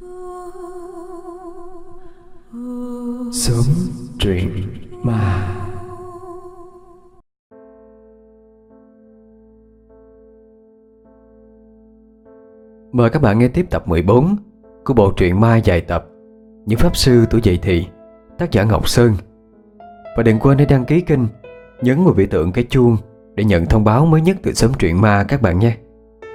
Sớm truyện ma. Mời các bạn nghe tiếp tập 14 của bộ truyện ma dài tập Những Pháp Sư Tuổi Dậy Thì, tác giả Ngọc Sơn. Và đừng quên để đăng ký kênh, nhấn vào biểu tượng cái chuông để nhận thông báo mới nhất từ Sớm Truyện Ma các bạn nhé.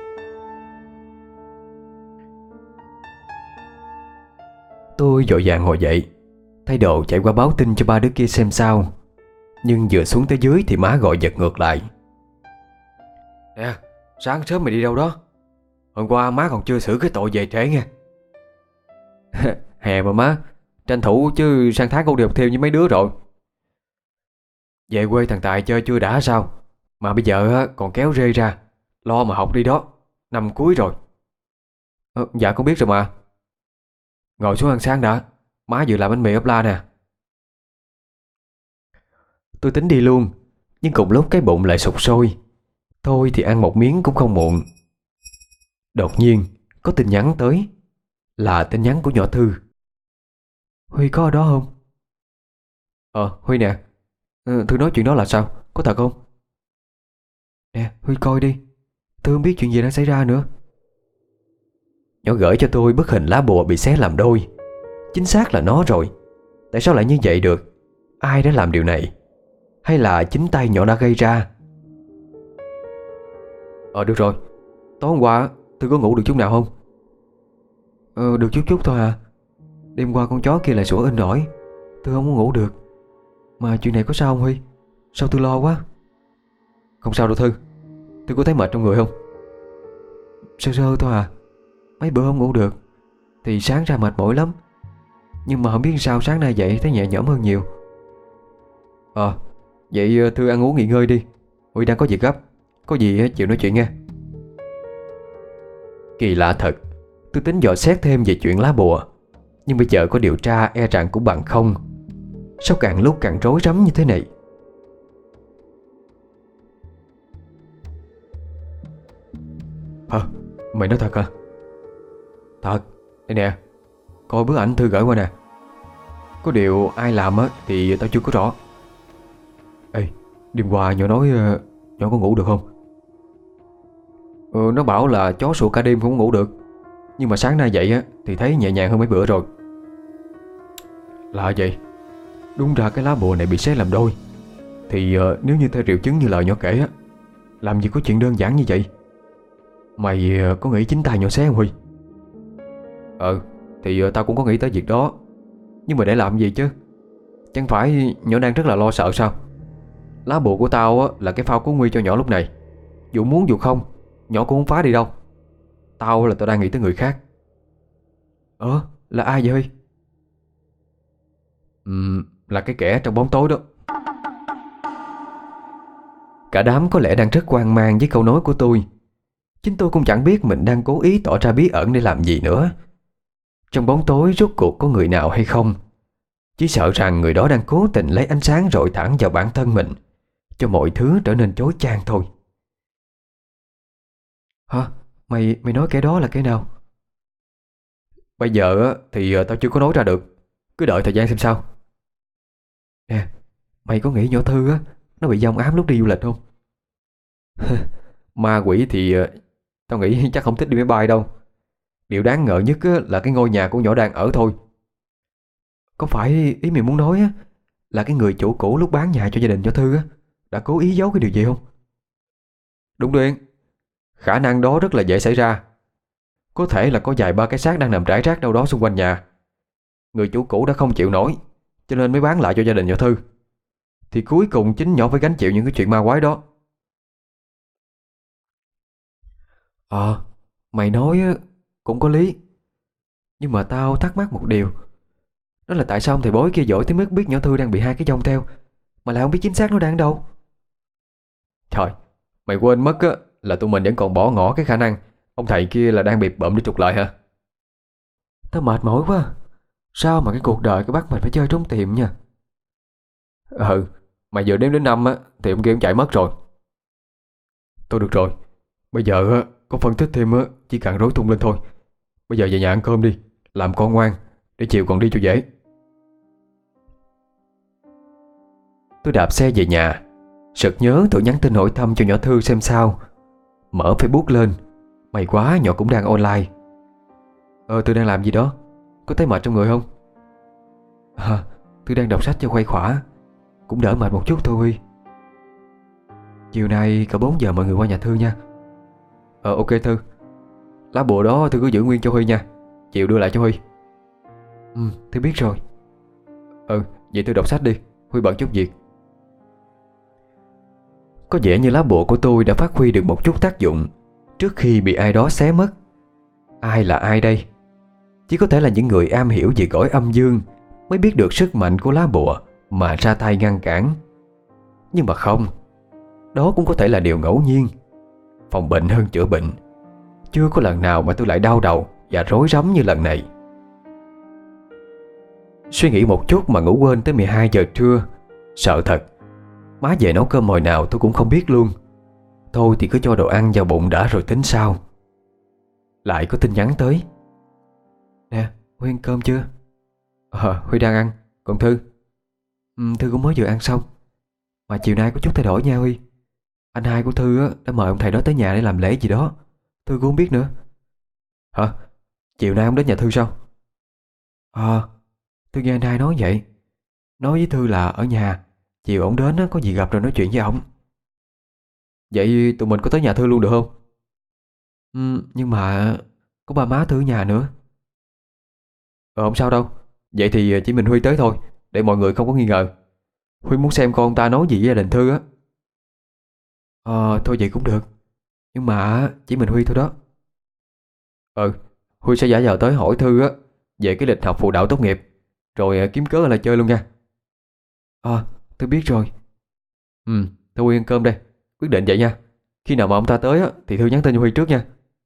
Tôi vội vàng ngồi dậy, thay đồ chạy qua báo tin cho ba đứa kia xem sao. Nhưng vừa xuống tới dưới thì má gọi giật ngược lại. Nè, sáng sớm mày đi đâu đó? Hôm qua má còn chưa xử cái tội về trễ nghe. Hè mà má, tranh thủ chứ sang tháng con đi học thêm với mấy đứa rồi. Về quê thằng Tài chơi chưa đã sao? Mà bây giờ còn kéo rê ra. Lo mà học đi đó, năm cuối rồi. Dạ con biết rồi mà. Ngồi xuống ăn sáng đã, má vừa làm bánh mì ốp la nè. Tôi tính đi luôn, nhưng cùng lúc cái bụng lại sụt sôi. Thôi thì ăn một miếng cũng không muộn. Đột nhiên có tin nhắn tới. Là tin nhắn của nhỏ Thư. Huy có ở đó không? Huy nè. Thư nói chuyện đó là sao? Có thật không? Nè Huy coi đi, Thư không biết chuyện gì đang xảy ra nữa. Nhỏ gửi cho tôi bức hình lá bùa bị xé làm đôi. Chính xác là nó rồi. Tại sao lại như vậy được? Ai đã làm điều này? Hay là chính tay nhỏ đã gây ra? Được rồi. Tối hôm qua Thư có ngủ được chút nào không? Được chút chút thôi à. Đêm qua con chó kia lại sủa inh ỏi, Thư không có ngủ được. Mà chuyện này có sao không Huy? Sao Thư lo quá? Không sao đâu Thư. Thư có thấy mệt trong người không? Sơ sơ thôi à. Mấy bữa không ngủ được thì sáng ra mệt mỏi lắm. Nhưng mà không biết sao sáng nay dậy thấy nhẹ nhõm hơn nhiều. Vậy Thư ăn uống nghỉ ngơi đi. Huy đang có việc gấp. Có gì chịu nói chuyện nghe. Kỳ lạ thật. Tôi tính dò xét thêm về chuyện lá bùa, nhưng bây giờ có điều tra e rằng cũng bằng không. Sao càng lúc càng rối rắm như thế này? Mày nói thật à? Thật. Đây nè, coi bức ảnh Thư gửi qua nè. Có điều ai làm thì tao chưa có rõ. Ê, đêm qua nhỏ nói nhỏ có ngủ được không? Nó bảo là chó sủa cả đêm không ngủ được. Nhưng mà sáng nay dậy thì thấy nhẹ nhàng hơn mấy bữa rồi. Lạ vậy. Đúng ra cái lá bùa này bị xé làm đôi thì nếu như theo triệu chứng như lời nhỏ kể làm gì có chuyện đơn giản như vậy. Mày có nghĩ chính tay nhỏ xé không Huy? Thì tao cũng có nghĩ tới việc đó. Nhưng mà để làm gì chứ? Chẳng phải nhỏ đang rất là lo sợ sao? Lá bùa của tao là cái phao cứu nguy cho nhỏ lúc này. Dù muốn dù không, nhỏ cũng không phá đi đâu. Tao đang nghĩ tới người khác. Là ai vậy Huy? Là cái kẻ trong bóng tối đó. Cả đám có lẽ đang rất hoang mang với câu nói của tôi. Chính tôi cũng chẳng biết mình đang cố ý tỏ ra bí ẩn để làm gì nữa. Trong bóng tối rốt cuộc có người nào hay không? Chỉ sợ rằng người đó đang cố tình lấy ánh sáng rọi thẳng vào bản thân mình, cho mọi thứ trở nên chói chang thôi. Hả? Mày nói cái đó là cái nào? Bây giờ thì tao chưa có nói ra được. Cứ đợi thời gian xem sao. Nè, mày có nghĩ nhỏ Thư nó bị giông ám lúc đi du lịch không? Ma quỷ thì tao nghĩ chắc không thích đi máy bay đâu. Điều đáng ngờ nhất là cái ngôi nhà của nhỏ đang ở thôi. Có phải ý mày muốn nói là cái người chủ cũ lúc bán nhà cho gia đình nhỏ Thư đã cố ý giấu cái điều gì không? Đúng rồi. Khả năng đó rất là dễ xảy ra. Có thể là có vài ba cái xác đang nằm rải rác đâu đó xung quanh nhà. Người chủ cũ đã không chịu nổi cho nên mới bán lại cho gia đình nhỏ Thư. Thì cuối cùng chính nhỏ phải gánh chịu những cái chuyện ma quái đó. Mày nói cũng có lý. Nhưng mà tao thắc mắc một điều. Đó là tại sao ông thầy bói kia giỏi tới mức biết nhỏ Thư đang bị hai cái dông theo mà lại không biết chính xác nó đang ở đâu? Trời, mày quên mất là tụi mình vẫn còn bỏ ngỏ cái khả năng ông thầy kia là đang bịp bợm để trục lợi hả? Tao mệt mỏi quá. Sao mà cái cuộc đời cứ bắt mình phải chơi trốn tìm nha. Mà giờ đếm đến 5 thì ông kia cũng chạy mất rồi. Thôi được rồi. Bây giờ có phân tích thêm chỉ càng rối tung lên thôi. Bây giờ về nhà ăn cơm đi, Làm con ngoan, để chiều còn đi cho dễ. Tôi đạp xe về nhà, sực nhớ tôi nhắn tin hỏi thăm cho nhỏ Thư xem sao. Mở Facebook lên, may quá nhỏ cũng đang online. Tôi đang làm gì đó, có thấy mệt trong người không? Tôi đang đọc sách cho khuây khỏa, cũng đỡ mệt một chút thôi Huy. Chiều nay cỡ 4 giờ mọi người qua nhà Thư nha. Ok Thư. Lá bùa đó Thư cứ giữ nguyên cho Huy nha, chiều đưa lại cho Huy. Thư biết rồi. Vậy Thư đọc sách đi, Huy bận chút việc. Có vẻ như lá bùa của tôi đã phát huy được một chút tác dụng trước khi bị ai đó xé mất. Ai là ai đây? Chỉ có thể là những người am hiểu về cõi âm dương mới biết được sức mạnh của lá bùa mà ra tay ngăn cản. Nhưng mà không, đó cũng có thể là điều ngẫu nhiên. Phòng bệnh hơn chữa bệnh. Chưa có lần nào mà tôi lại đau đầu và rối rắm như lần này. Suy nghĩ một chút mà ngủ quên tới 12 giờ trưa. Sợ thật. Má về nấu cơm hồi nào tôi cũng không biết luôn. Thôi thì cứ cho đồ ăn vào bụng đã rồi tính sau. Lại có tin nhắn tới. Nè, Huy ăn cơm chưa? Huy đang ăn. Còn Thư? Thư cũng mới vừa ăn xong. Mà chiều nay có chút thay đổi nha Huy. Anh hai của Thư á, đã mời ông thầy đó tới nhà để làm lễ gì đó. Thư cũng không biết nữa. Hả? Chiều nay ông đến nhà Thư sao? Thư nghe anh hai nói vậy. Nói với Thư là ở nhà, chiều ổng đến á, có gì gặp rồi nói chuyện với ổng. Vậy tụi mình có tới nhà Thư luôn được không? Nhưng mà có ba má Thư ở nhà nữa. Không sao đâu. Vậy thì chỉ mình Huy tới thôi, để mọi người không có nghi ngờ. Huy muốn xem con ông ta nói gì với gia đình Thư á. Thôi vậy cũng được. Nhưng mà chỉ mình Huy thôi đó. Huy sẽ giả vờ tới hỏi Thư á về cái lịch học phụ đạo tốt nghiệp, rồi kiếm cớ là chơi luôn nha. Tôi biết rồi. Thôi Huy ăn cơm đây. Quyết định vậy nha. Khi nào mà ông ta tới á thì Thư nhắn tin cho Huy trước nha.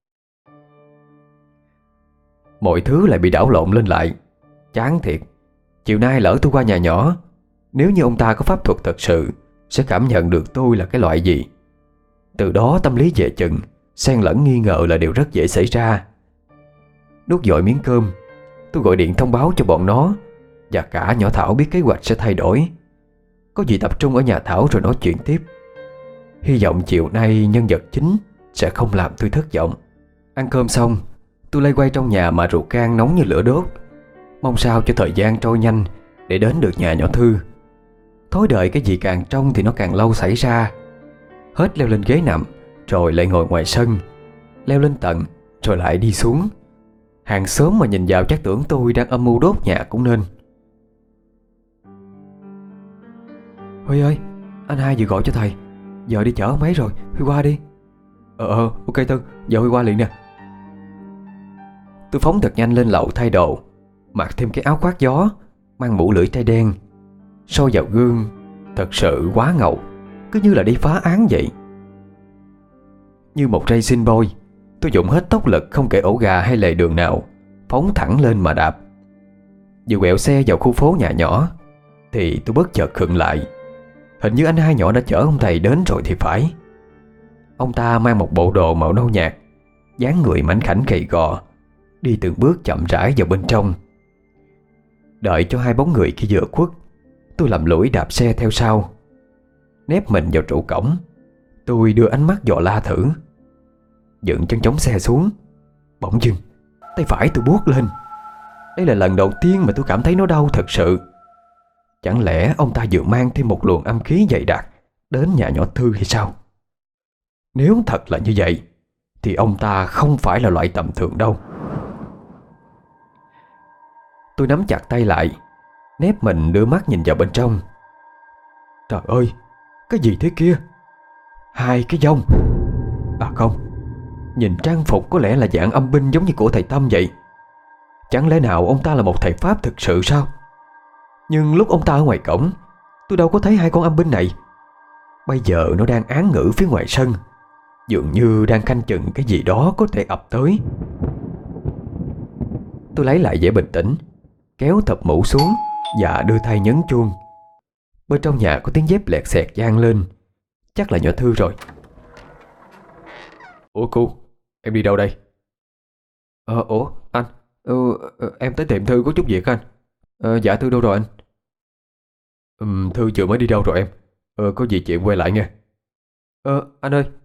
Mọi thứ lại bị đảo lộn lên lại. Chán thiệt. Chiều nay lỡ tôi qua nhà nhỏ, nếu như ông ta có pháp thuật thật sự, sẽ cảm nhận được tôi là cái loại gì. Từ đó tâm lý dè chừng, xen lẫn nghi ngờ là điều rất dễ xảy ra. Nuốt dội miếng cơm, tôi gọi điện thông báo cho bọn nó và cả nhỏ Thảo biết kế hoạch sẽ thay đổi. Có gì tập trung ở nhà Thảo rồi nói chuyện tiếp. Hy vọng chiều nay nhân vật chính sẽ không làm tôi thất vọng. Ăn cơm xong, tôi lay quay trong nhà mà ruột gan nóng như lửa đốt. Mong sao cho thời gian trôi nhanh để đến được nhà nhỏ Thư. Thói đời cái gì càng trông thì nó càng lâu xảy ra. Hết leo lên ghế nằm, rồi lại ngồi ngoài sân. Leo lên tận, rồi lại đi xuống. Hàng xóm mà nhìn vào chắc tưởng tôi đang âm mưu đốt nhà cũng nên. Huy ơi, anh hai vừa gọi cho thầy. Giờ đi chở ông ấy rồi, Huy qua đi. Ok Thư, giờ Huy qua liền nè. Tôi phóng thật nhanh lên lầu thay đồ, mặc thêm cái áo khoác gió, mang mũ lưỡi trai đen. Soi vào gương, thật sự quá ngầu, cứ như là đi phá án vậy. Như một racing boy, tôi dùng hết tốc lực không kể ổ gà hay lề đường nào, phóng thẳng lên mà đạp. Vừa quẹo xe vào khu phố nhà nhỏ thì tôi bất chợt khựng lại. Hình như anh hai nhỏ đã chở ông thầy đến rồi thì phải. Ông ta mang một bộ đồ màu nâu nhạt, dáng người mảnh khảnh gầy gò, đi từng bước chậm rãi vào bên trong. Đợi cho hai bóng người kia vừa khuất, tôi lầm lũi đạp xe theo sau. Nép mình vào trụ cổng, tôi đưa ánh mắt dò la thử. Dựng chân chống xe xuống, bỗng dưng tay phải tôi buốt lên. Đây là lần đầu tiên mà tôi cảm thấy nó đau thật sự. Chẳng lẽ ông ta vừa mang thêm một luồng âm khí dày đặc đến nhà nhỏ Thư hay sao? Nếu thật là như vậy thì ông ta không phải là loại tầm thường đâu. Tôi nắm chặt tay lại, nép mình đưa mắt nhìn vào bên trong. Trời ơi, cái gì thế kia? Hai cái dông. À không, nhìn trang phục có lẽ là dạng âm binh giống như của thầy Tâm vậy. Chẳng lẽ nào ông ta là một thầy Pháp thực sự sao? Nhưng lúc ông ta ở ngoài cổng, tôi đâu có thấy hai con âm binh này. Bây giờ nó đang án ngữ phía ngoài sân, dường như đang canh chừng cái gì đó có thể ập tới. Tôi lấy lại vẻ bình tĩnh, kéo thập mũ xuống và đưa tay nhấn chuông. Bên trong nhà có tiếng dép lẹt xẹt vang lên. Chắc là nhỏ Thư rồi. Ủa cô, em đi đâu đây? Ủa anh, Em tới tiệm Thư có chút việc anh. Dạ Thư đâu rồi anh? Thư vừa mới đi đâu rồi em? Có gì chuyện quay lại nghe. Anh ơi.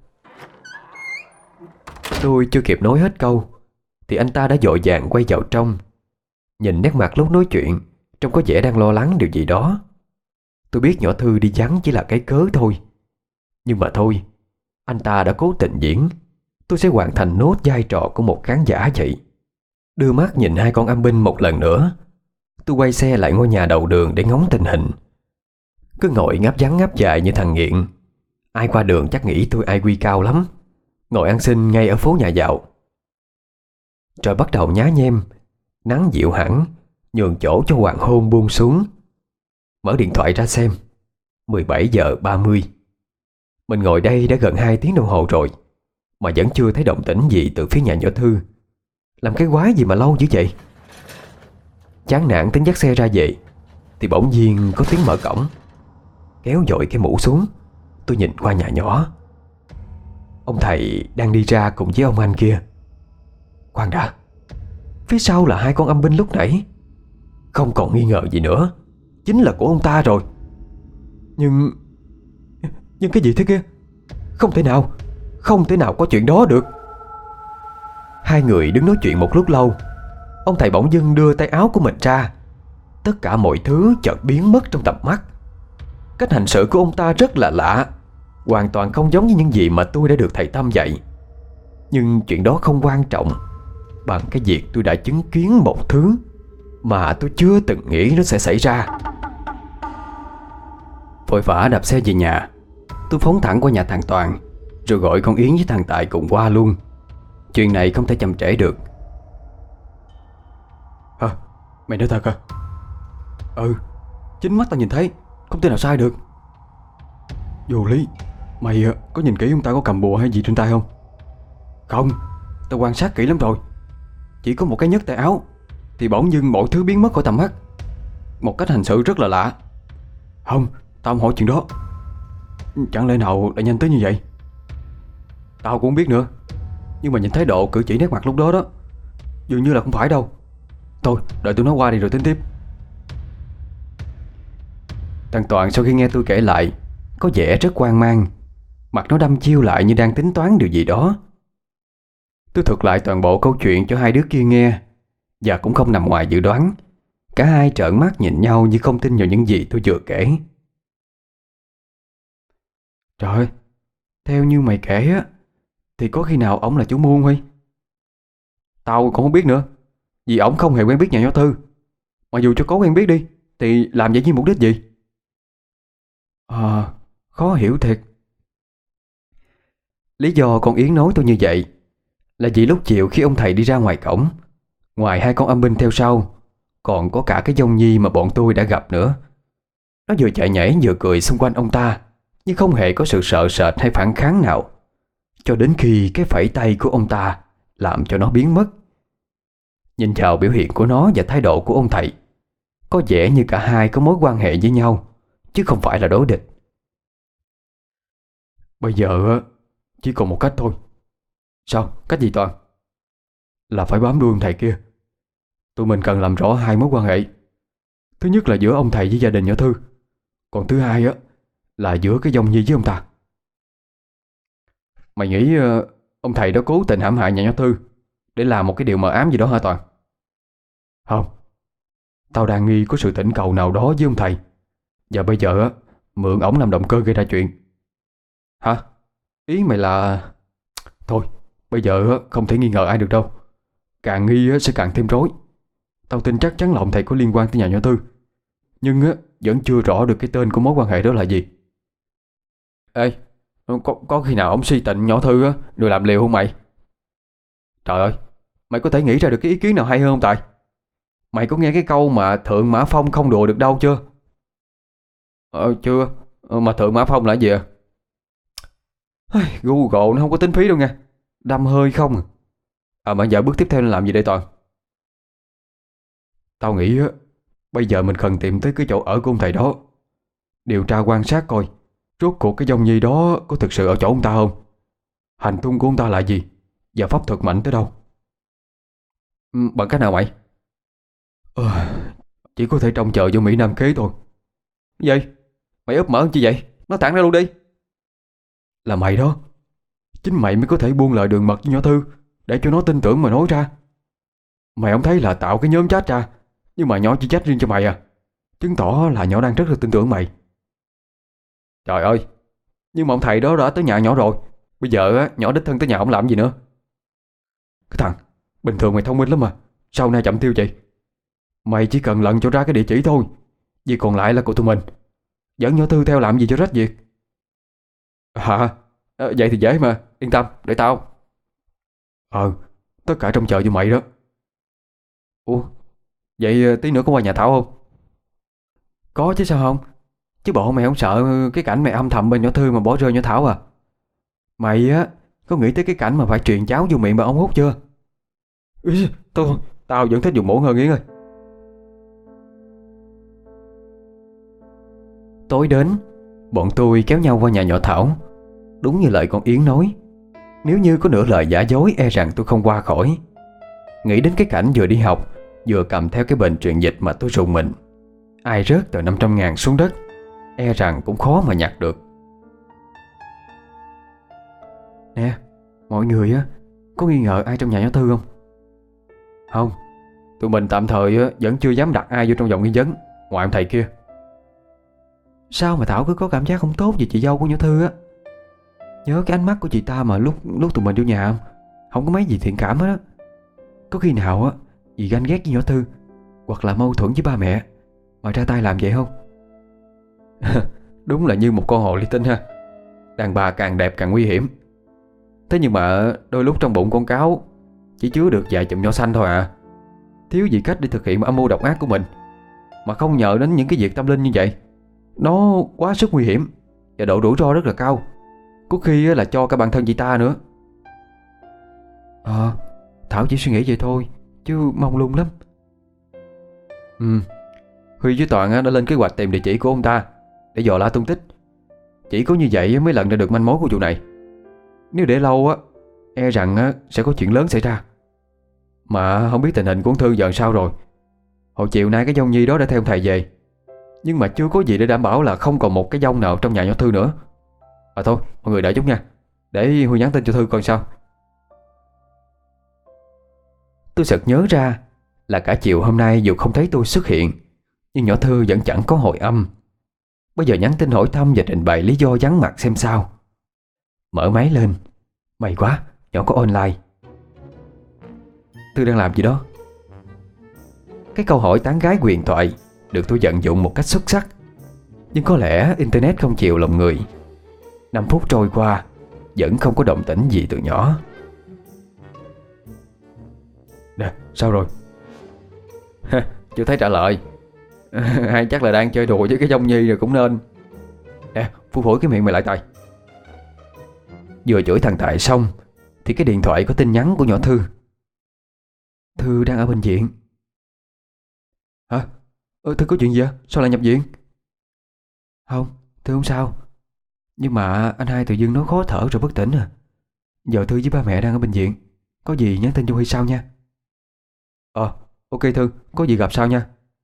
Tôi chưa kịp nói hết câu thì anh ta đã vội vàng quay vào trong. Nhìn nét mặt lúc nói chuyện, trông có vẻ đang lo lắng điều gì đó. Tôi biết nhỏ Thư đi vắng chỉ là cái cớ thôi. Nhưng mà thôi, anh ta đã cố tình diễn, tôi sẽ hoàn thành nốt vai trò của một khán giả vậy. Đưa mắt nhìn hai con âm binh một lần nữa, tôi quay xe lại ngôi nhà đầu đường để ngóng tình hình. Cứ ngồi ngáp ngắn ngáp dài như thằng nghiện. Ai qua đường chắc nghĩ tôi IQ cao lắm. Ngồi ăn xin ngay ở phố nhà giàu. Trời bắt đầu nhá nhem, nắng dịu hẳn, nhường chỗ cho hoàng hôn buông xuống. Mở điện thoại ra xem, 17 giờ 30. Mình ngồi đây đã gần 2 tiếng đồng hồ rồi mà vẫn chưa thấy động tĩnh gì từ phía nhà nhỏ Thư. Làm cái quái gì mà lâu dữ vậy? Chán nản tính dắt xe ra về thì bỗng nhiên có tiếng mở cổng. Kéo dội cái mũ xuống, tôi nhìn qua nhà nhỏ. Ông thầy đang đi ra cùng với ông anh kia. Khoan đã, phía sau là hai con âm binh lúc nãy. Không còn nghi ngờ gì nữa, chính là của ông ta rồi. Nhưng cái gì thế kia? Không thể nào, không thể nào có chuyện đó được. Hai người đứng nói chuyện một lúc lâu. Ông thầy bỗng dưng đưa tay áo của mình ra. Tất cả mọi thứ chợt biến mất trong tầm mắt. Cách hành xử của ông ta rất là lạ, hoàn toàn không giống như những gì mà tôi đã được thầy Tâm dạy. Nhưng chuyện đó không quan trọng bằng cái việc tôi đã chứng kiến một thứ mà tôi chưa từng nghĩ nó sẽ xảy ra. Vội vã đạp xe về nhà, tôi phóng thẳng qua nhà thằng Toàn, rồi gọi con Yến với thằng Tài cùng qua luôn. Chuyện này không thể chậm trễ được. Hả? Mày nói thật à? Chính mắt tao nhìn thấy, không thể nào sai được. Vô lý. Mày có nhìn kỹ ông ta có cầm bùa hay gì trên tay không? Không, tao quan sát kỹ lắm rồi. Chỉ có một cái nhấc tay áo thì bỗng dưng mọi thứ biến mất khỏi tầm mắt. Một cách hành xử rất là lạ. Không, tao không hỏi chuyện đó. Chẳng lẽ nào lại nhanh tới như vậy? Tao cũng không biết nữa. Nhưng mà nhìn thái độ cử chỉ nét mặt lúc đó đó, dường như là không phải đâu. Thôi, đợi tôi nói qua đi rồi tính tiếp. Thằng Toàn sau khi nghe tôi kể lại có vẻ rất hoang mang. Mặt nó đăm chiêu lại như đang tính toán điều gì đó. Tôi thuật lại toàn bộ câu chuyện cho hai đứa kia nghe, và cũng không nằm ngoài dự đoán. Cả hai trợn mắt nhìn nhau như không tin vào những gì tôi vừa kể. Trời ơi, theo như mày kể á thì có khi nào ổng là chủ mưu hay? Tao cũng không biết nữa, vì ổng không hề quen biết nhà nhỏ Thư. Mà dù cho có quen biết đi thì làm vậy với mục đích gì? Khó hiểu thiệt. Lý do con Yến nói tôi như vậy là vì lúc chiều khi ông thầy đi ra ngoài cổng, ngoài hai con âm binh theo sau, còn có cả cái dông nhi mà bọn tôi đã gặp nữa. Nó vừa chạy nhảy vừa cười xung quanh ông ta, nhưng không hề có sự sợ sệt hay phản kháng nào, cho đến khi cái phẩy tay của ông ta làm cho nó biến mất. Nhìn vào biểu hiện của nó và thái độ của ông thầy, có vẻ như cả hai có mối quan hệ với nhau, chứ không phải là đối địch. Bây giờ chỉ còn một cách thôi. Sao? Cách gì Toàn? Là phải bám đuôi ông thầy kia. Tụi mình cần làm rõ hai mối quan hệ. Thứ nhất là giữa ông thầy với gia đình nhỏ Thư, còn thứ hai là giữa cái dông nhi với ông ta. Mày nghĩ ông thầy đó cố tình hãm hại nhà nhỏ Thư để làm một cái điều mờ ám gì đó hả Toàn? Không, tao đang nghi có sự thỉnh cầu nào đó với ông thầy, và bây giờ mượn ổng làm động cơ gây ra chuyện. Hả? Ý mày là... Thôi, bây giờ không thể nghi ngờ ai được đâu. Càng nghi sẽ càng thêm rối. Tao tin chắc chắn là ông thầy có liên quan tới nhà nhỏ Thư, nhưng vẫn chưa rõ được cái tên của mối quan hệ đó là gì. Ê, có khi nào ông si tình nhỏ Thư được làm liều không mày? Trời ơi, mày có thể nghĩ ra được cái ý kiến nào hay hơn không Tài? Mày có nghe cái câu mà Thượng Mã Phong không đùa được đâu chưa? Chưa. Mà Thượng Mã Phong là gì à? Google nó không có tính phí đâu nha. Đâm hơi không mà giờ bước tiếp theo là làm gì đây Toàn? Tao nghĩ bây giờ mình cần tìm tới cái chỗ ở của ông thầy đó, điều tra quan sát coi rốt cuộc cái dông nhi đó có thực sự ở chỗ ông ta không, hành tung của ông ta là gì, và pháp thuật mạnh tới đâu. Bằng cách nào mày? Chỉ có thể trông chờ vô Mỹ Nam kế thôi. Vậy mày úp mở chi vậy? Nói thẳng ra luôn đi. Là mày đó. Chính mày mới có thể buông lời đường mật với nhỏ Thư để cho nó tin tưởng mà nói ra. Mày không thấy là tạo cái nhóm chat ra, nhưng mà nhỏ chỉ chat riêng cho mày à? Chứng tỏ là nhỏ đang rất là tin tưởng mày. Trời ơi, nhưng mà ông thầy đó đã tới nhà nhỏ rồi. Bây giờ á, nhỏ đích thân tới nhà ông làm gì nữa? Cái thằng, bình thường mày thông minh lắm mà, sao nay chậm tiêu vậy? Mày chỉ cần lần cho ra cái địa chỉ thôi, vì còn lại là của tụi mình. Dẫn nhỏ Thư theo làm gì cho rách việc. Hả? Vậy thì dễ mà, yên tâm, để tao. Tất cả trông chờ vô mày đó. Ủa, vậy tí nữa có qua nhà Thảo không? Có chứ sao không? Chứ bộ mày không sợ cái cảnh mày âm thầm bên nhỏ Thư mà bỏ rơi nhỏ Thảo à? Mày á, có nghĩ tới cái cảnh mà phải truyền cháo vô miệng bà ông hút chưa? Ý, tao vẫn thích dùng muỗng hơn Yến ơi. Tối đến, bọn tôi kéo nhau qua nhà nhỏ Thảo. Đúng như lời con Yến nói, nếu như có nửa lời giả dối e rằng tôi không qua khỏi. Nghĩ đến cái cảnh vừa đi học vừa cầm theo cái bệnh truyền dịch mà tôi rùng mình. Ai rớt tờ 500.000 xuống đất e rằng cũng khó mà nhặt được. Nè, mọi người á, có nghi ngờ ai trong nhà nhỏ Thư không? Không, tụi mình tạm thời á, vẫn chưa dám đặt ai vô trong vòng nghi vấn, ngoài ông thầy kia. Sao mà Thảo cứ có cảm giác không tốt về chị dâu của nhỏ Thư á? Nhớ cái ánh mắt của chị ta mà lúc tụi mình vô nhà không? Không có mấy gì thiện cảm hết á. Có khi nào á vì ganh ghét với nhỏ Thư hoặc là mâu thuẫn với ba mẹ mà ra tay làm vậy không? Đúng là như một con hồ ly tinh ha. Đàn bà càng đẹp càng nguy hiểm. Thế nhưng mà đôi lúc trong bụng con cáo chỉ chứa được vài chùm nho xanh thôi à. Thiếu gì cách để thực hiện âm mưu độc ác của mình, mà không nhờ đến những cái việc tâm linh như vậy. Nó quá sức nguy hiểm và độ rủi ro rất là cao. Có khi là cho cả bản thân chị ta nữa. Thảo chỉ suy nghĩ vậy thôi, chứ mong lung lắm. Huy với Toàn đã lên kế hoạch tìm địa chỉ của ông ta để dò la tung tích. Chỉ có như vậy mới lần ra được manh mối của vụ này. Nếu để lâu á, e rằng sẽ có chuyện lớn xảy ra. Mà không biết tình hình của ông Thư giờ sao rồi. Hồi chiều nay cái dông nhi đó đã theo ông thầy về, nhưng mà chưa có gì để đảm bảo là không còn một cái dông nào trong nhà nhỏ Thư nữa. Thôi, mọi người đợi chút nha, để Huy nhắn tin cho Thư coi sao. Tôi sực nhớ ra là cả chiều hôm nay dù không thấy tôi xuất hiện, nhưng nhỏ Thư vẫn chẳng có hồi âm. Bây giờ nhắn tin hỏi thăm và trình bày lý do vắng mặt xem sao. Mở máy lên, may quá, nhỏ có online. Thư đang làm gì đó? Cái câu hỏi tán gái huyền thoại được tôi vận dụng một cách xuất sắc. Nhưng có lẽ internet không chịu lòng người. 5 phút trôi qua vẫn không có động tĩnh gì từ nhỏ. Nè, sao rồi? Chưa thấy trả lời. Hay chắc là đang chơi đùa với cái dông nhi rồi cũng nên. Nè, phu phổi cái miệng mày lại Tài. Vừa chửi thằng Tài xong thì cái điện thoại có tin nhắn của nhỏ Thư. Thư đang ở bệnh viện. Hả? Thư có chuyện gì á? Sao lại nhập viện? Không, Thư không sao. Nhưng mà anh hai tự dưng nói khó thở rồi bất tỉnh à. Giờ Thư với ba mẹ đang ở bệnh viện. Có gì nhắn tin cho Huy sau nha. Ok Thư, có gì gặp sau nha.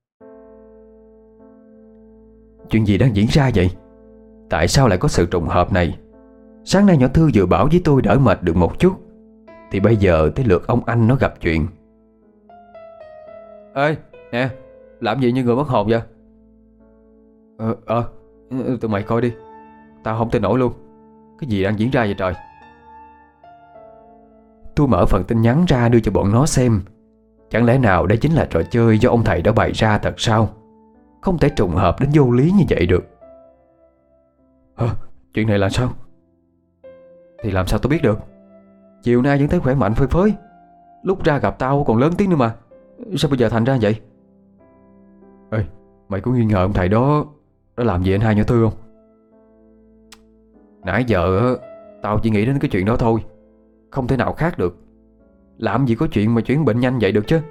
Chuyện gì đang diễn ra vậy? Tại sao lại có sự trùng hợp này? Sáng nay nhỏ Thư vừa bảo với tôi đỡ mệt được một chút, thì bây giờ tới lượt ông anh nó gặp chuyện. Ê, nè, làm gì như người mất hồn vậy? Tụi mày coi đi, tao không tin nổi luôn. Cái gì đang diễn ra vậy trời? Tôi mở phần tin nhắn ra đưa cho bọn nó xem. Chẳng lẽ nào đây chính là trò chơi do ông thầy đã bày ra thật sao? Không thể trùng hợp đến vô lý như vậy được. Chuyện này là sao? Thì làm sao tôi biết được? Chiều nay vẫn thấy khỏe mạnh phơi phới, lúc ra gặp tao còn lớn tiếng nữa mà. Sao bây giờ thành ra vậy? Ê, mày có nghi ngờ ông thầy đó đã làm gì anh hai nhỏ Thư không? Nãy giờ tao chỉ nghĩ đến cái chuyện đó thôi, không thể nào khác được. Làm gì có chuyện mà chuyển bệnh nhanh vậy được chứ.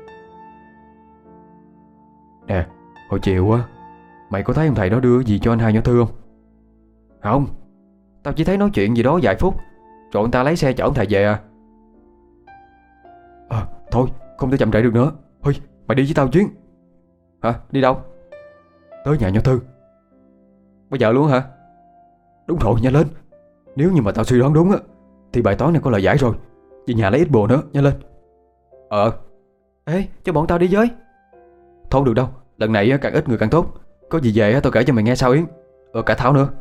Nè, hồi chiều á, mày có thấy ông thầy đó đưa gì cho anh hai nhỏ Thư không? Không, tao chỉ thấy nói chuyện gì đó vài phút rồi ông ta lấy xe chở ông thầy về à. Thôi, không thể chậm trễ được nữa. Huy, mày đi với tao chuyến. Hả? Đi đâu? Tới nhà nhỏ Thư. Bây giờ luôn hả? Đúng rồi, nhanh lên. Nếu như mà tao suy đoán đúng á thì bài toán này có lời giải rồi. Về nhà lấy ít bùa nữa, nhanh lên. Ê, cho bọn tao đi với. Thôi không được đâu, lần này càng ít người càng tốt. Có gì về tao kể cho mày nghe sau Yến. Cả Thảo nữa.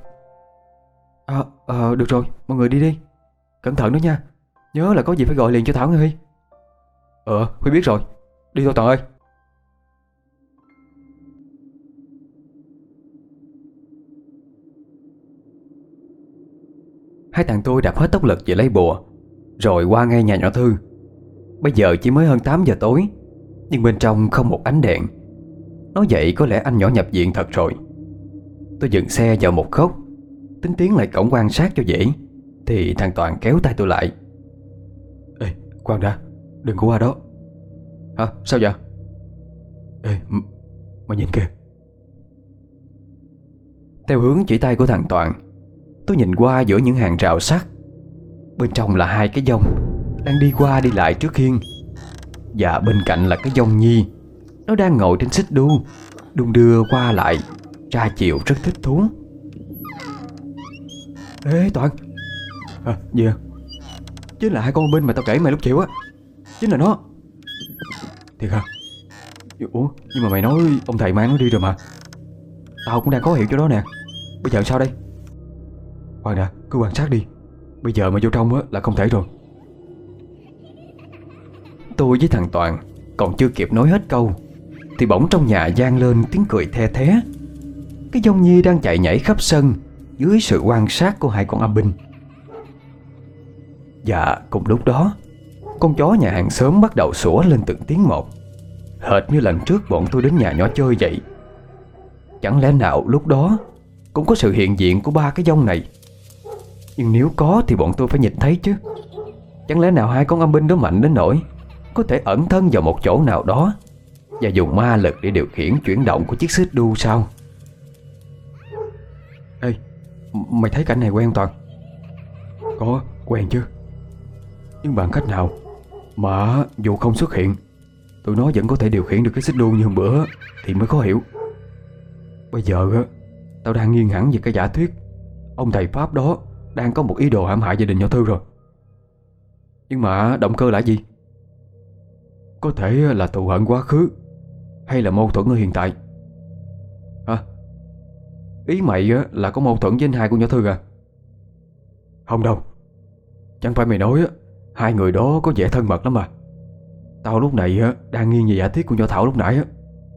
Được rồi, mọi người đi đi. Cẩn thận đó nha. Nhớ là có gì phải gọi liền cho Thảo nghe Huy. Huy biết rồi. Đi thôi Toàn ơi. Hai thằng tôi đạp hết tốc lực về lấy bùa, rồi qua ngay nhà nhỏ Thư. Bây giờ chỉ mới hơn 8 giờ tối, nhưng bên trong không một ánh đèn. Nói vậy có lẽ anh nhỏ nhập viện thật rồi. Tôi dừng xe vào một góc, tính tiến lại cổng quan sát cho dễ, thì thằng Toàn kéo tay tôi lại. Ê, khoan đã, đừng có qua đó. Hả, sao vậy? Ê, mày nhìn kìa. Theo hướng chỉ tay của thằng Toàn, tôi nhìn qua giữa những hàng rào sắt. Bên trong là hai cái dông đang đi qua đi lại trước hiên, và bên cạnh là cái dông Nhi. Nó đang ngồi trên xích đu, đung đưa qua lại, ra chiều rất thích thú. Ê Toàn. Gì à? Chính là hai con bên mà tao kể mày lúc chiều á. Chính là nó. Thiệt hả? Ủa, nhưng mà mày nói ông thầy mang nó đi rồi mà. Tao cũng đang khó hiểu chỗ đó nè. Bây giờ sao đây? Khoan đã, cứ quan sát đi. Bây giờ mà vô trong á là không thể rồi. Tôi với thằng Toàn còn chưa kịp nói hết câu thì bỗng trong nhà vang lên tiếng cười the thé. Cái dông Nhi đang chạy nhảy khắp sân dưới sự quan sát của hai con âm binh. Và cùng lúc đó, con chó nhà hàng xóm bắt đầu sủa lên từng tiếng một, hệt như lần trước bọn tôi đến nhà nhỏ chơi vậy. Chẳng lẽ nào lúc đó cũng có sự hiện diện của ba cái dông này? Nhưng nếu có thì bọn tôi phải nhìn thấy chứ. Chẳng lẽ nào hai con âm binh đó mạnh đến nỗi có thể ẩn thân vào một chỗ nào đó và dùng ma lực để điều khiển chuyển động của chiếc xích đu sao? Ê, mày thấy cảnh này quen Toàn? Có, quen chứ. Nhưng bằng cách nào mà dù không xuất hiện, tụi nó vẫn có thể điều khiển được cái xích đu như hôm bữa thì mới khó hiểu. Bây giờ á, tao đang nghiêng hẳn về cái giả thuyết ông thầy Pháp đó đang có một ý đồ hãm hại gia đình nhỏ Thư rồi. Nhưng mà động cơ là gì? Có thể là thù hận quá khứ, hay là mâu thuẫn ở hiện tại. Hả? Ý mày là có mâu thuẫn với anh hai của nhỏ Thư à? Không đâu. Chẳng phải mày nói hai người đó có vẻ thân mật lắm mà. Tao lúc này đang nghiêng về giả thiết của nhỏ Thảo lúc nãy á.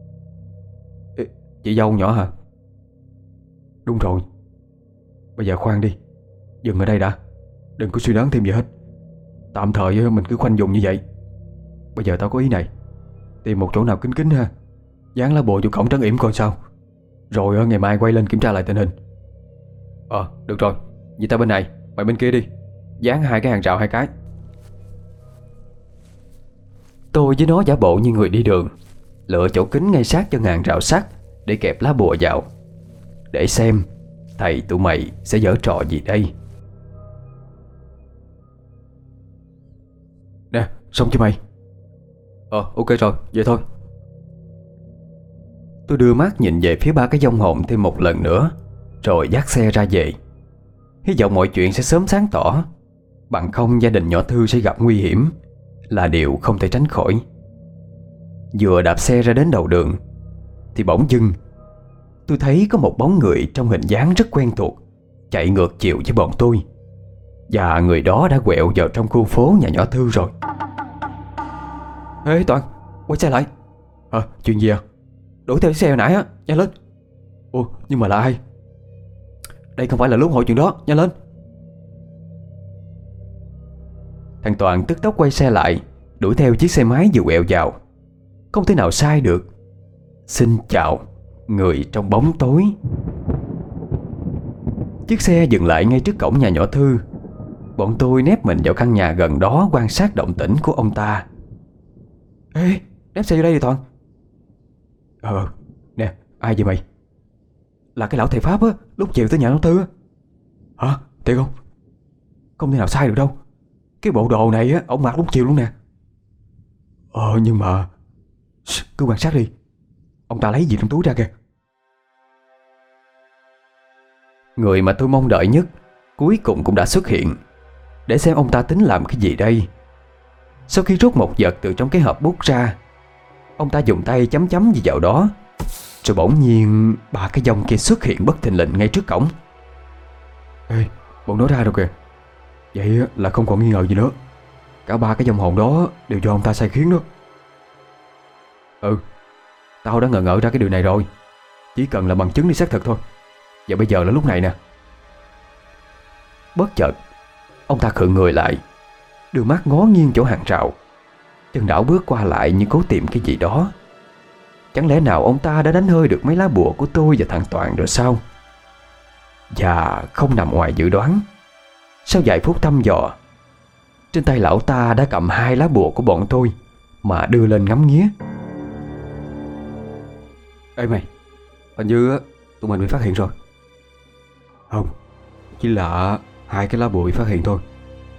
Chị dâu nhỏ hả? Đúng rồi. Bây giờ khoan đi, dừng ở đây đã. Đừng có suy đoán thêm gì hết. Tạm thời mình cứ khoanh vùng như vậy. Bây giờ tao có ý này. Tìm một chỗ nào kín kín ha, dán lá bùa vô cổng trấn yểm coi sao. Rồi ngày mai quay lên kiểm tra lại tình hình. Được rồi. Vậy tao bên này, mày bên kia đi. Dán hai cái hàng rào hai cái. Tôi với nó giả bộ như người đi đường, lựa chỗ kín ngay sát chân hàng rào sắt để kẹp lá bùa vào, để xem thầy tụi mày sẽ giở trò gì đây. Nè, xong chưa mày? Ok rồi, vậy thôi. Tôi đưa mắt nhìn về phía ba cái vong hồn thêm một lần nữa, rồi dắt xe ra về. Hy vọng mọi chuyện sẽ sớm sáng tỏ, bằng không gia đình nhỏ Thư sẽ gặp nguy hiểm là điều không thể tránh khỏi. Vừa đạp xe ra đến đầu đường thì bỗng dưng tôi thấy có một bóng người trong hình dáng rất quen thuộc chạy ngược chiều với bọn tôi. Và người đó đã quẹo vào trong khu phố nhà nhỏ Thư rồi. Ê Toàn, quay xe lại. Chuyện gì à? Đuổi theo xe hồi nãy á, nhanh lên. Ủa, nhưng mà là ai? Đây không phải là lúc hội chuyện đó, nhanh lên. Thằng Toàn tức tốc quay xe lại, đuổi theo chiếc xe máy vừa quẹo vào. Không thể nào sai được. Xin chào, người trong bóng tối. Chiếc xe dừng lại ngay trước cổng nhà nhỏ Thư. Bọn tôi nép mình vào căn nhà gần đó quan sát động tĩnh của ông ta. Ê, nép xe vô đây đi Toàn. Nè, ai vậy mày? Là cái lão thầy Pháp á, lúc chiều tới nhà nó Thư á. Hả? Thiệt không? Không thể nào sai được đâu. Cái bộ đồ này á, ông mặc lúc chiều luôn nè. Nhưng mà cứ quan sát đi, ông ta lấy gì trong túi ra kìa. Người mà tôi mong đợi nhất cuối cùng cũng đã xuất hiện. Để xem ông ta tính làm cái gì đây. Sau khi rút một vật từ trong cái hộp bút ra, ông ta dùng tay chấm chấm gì vào đó. Rồi bỗng nhiên 3 cái dòng kia xuất hiện bất thình lình ngay trước cổng. Ê, bọn nó ra rồi kìa. Vậy là không còn nghi ngờ gì nữa. Cả 3 cái dòng hồn đó đều do ông ta sai khiến đó. Tao đã ngờ ngợ ra cái điều này rồi. Chỉ cần là bằng chứng để xác thực thôi. Và bây giờ là lúc này nè. Bất chợt ông ta khựng người lại, đưa mắt ngó nghiêng chỗ hàng rào, chân đảo bước qua lại như cố tìm cái gì đó. Chẳng lẽ nào ông ta đã đánh hơi được mấy lá bùa của tôi và thằng Toàn rồi sao? Và không nằm ngoài dự đoán, sau vài phút thăm dò, trên tay lão ta đã cầm 2 lá bùa của bọn tôi mà đưa lên ngắm nghía. Ê mày, hình như tụi mình bị phát hiện rồi. Không, chỉ là 2 cái lá bùa bị phát hiện thôi.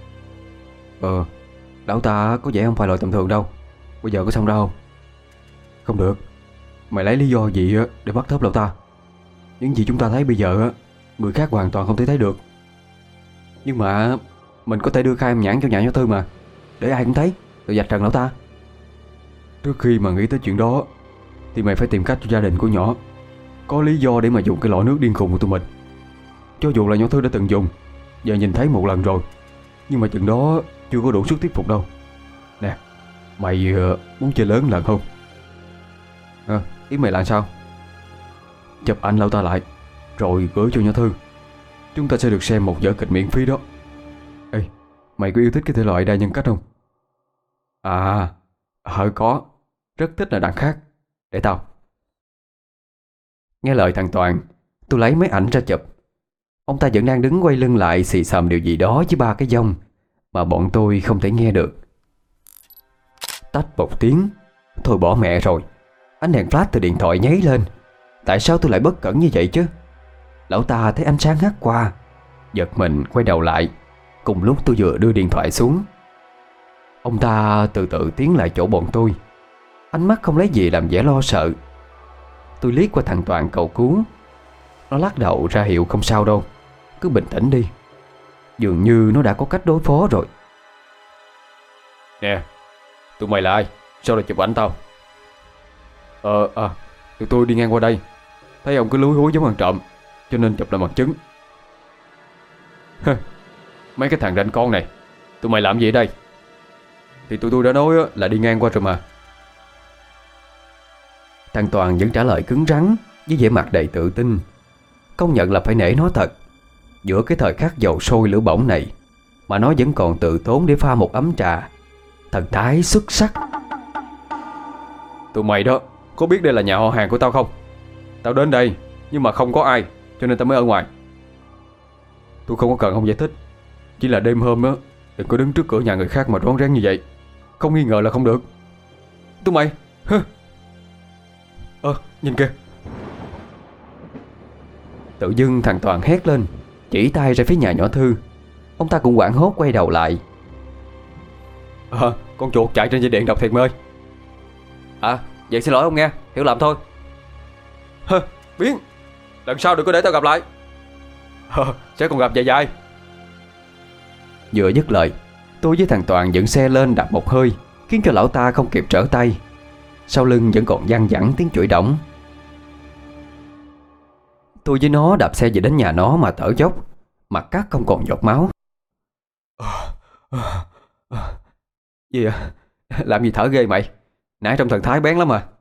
Lão ta có vẻ không phải loại tầm thường đâu. Bây giờ có xong ra không? Không được. Mày lấy lý do gì để bắt thớp lão ta? Những gì chúng ta thấy bây giờ người khác hoàn toàn không thể thấy được. Nhưng mà mình có thể đưa khai âm nhãn cho nhà nhỏ Thư mà, để ai cũng thấy, rồi vạch trần lão ta. Trước khi mà nghĩ tới chuyện đó thì mày phải tìm cách cho gia đình của nhỏ có lý do để mà dùng cái lọ nước điên khùng của tụi mình. Cho dù là nhỏ Thư đã từng dùng và nhìn thấy một lần rồi, nhưng mà chừng đó chưa có đủ sức thuyết phục đâu. Nè, mày muốn chơi lớn lần không? Ý mày là sao? Chụp ảnh lão ta lại rồi gửi cho nhỏ Thư. Chúng ta sẽ được xem một vở kịch miễn phí đó. Ê, mày có yêu thích cái thể loại đa nhân cách không? Có. Rất thích là đằng khác. Để tao. Nghe lời thằng Toàn, tôi lấy mấy ảnh ra chụp. Ông ta vẫn đang đứng quay lưng lại xì xầm điều gì đó với 3 cái dông mà bọn tôi không thể nghe được. Tách một tiếng. Thôi bỏ mẹ rồi. Ánh đèn flash từ điện thoại nháy lên. Tại sao tôi lại bất cẩn như vậy chứ? Lão ta thấy ánh sáng hắt qua, giật mình quay đầu lại. Cùng lúc tôi vừa đưa điện thoại xuống, ông ta từ từ tiến lại chỗ bọn tôi, ánh mắt không lấy gì làm vẻ lo sợ. Tôi liếc qua thằng Toàn cầu cứu. Nó lắc đầu ra hiệu không sao đâu, cứ bình tĩnh đi. Dường như nó đã có cách đối phó rồi. Nè, tụi mày là ai? Sao lại chụp ảnh tao? Tụi tôi đi ngang qua đây, thấy ông cứ lúi húi giống ăn trộm, cho nên chụp lại bằng chứng. Mấy cái thằng ranh con này, tụi mày làm gì ở đây? Thì tụi tôi đã nói là đi ngang qua rồi mà. Thằng Toàn vẫn trả lời cứng rắn với vẻ mặt đầy tự tin. Công nhận là phải nể nó thật. Giữa cái thời khắc dầu sôi lửa bỏng này mà nó vẫn còn tự tốn để pha một ấm trà. Thần thái xuất sắc. Tụi mày đó, có biết đây là nhà họ hàng của tao không? Tao đến đây nhưng mà không có ai, cho nên tao mới ở ngoài. Tôi không có cần ông giải thích. Chỉ là đêm hôm á, đừng có đứng trước cửa nhà người khác mà rón rén như vậy. Không nghi ngờ là không được. Tụi mày nhìn kìa. Tự dưng thằng Toàn hét lên, chỉ tay ra phía nhà nhỏ Thư. Ông ta cũng hoảng hốt quay đầu lại. Con chuột chạy trên dây điện độc thiệt mày ơi. Vậy xin lỗi ông nghe, hiểu lầm thôi. Biến, lần sau đừng có để tao gặp lại. Sẽ còn gặp dài dài. Vừa dứt lời, tôi với thằng Toàn dựng xe lên đạp một hơi, khiến cho lão ta không kịp trở tay. Sau lưng vẫn còn văng vẳng tiếng chửi đổng. Tôi với nó đạp xe về đến nhà nó mà thở dốc, mặt cắt không còn giọt máu. Gì à? Làm gì thở ghê mày? Nãy trong thần thái bén lắm mà.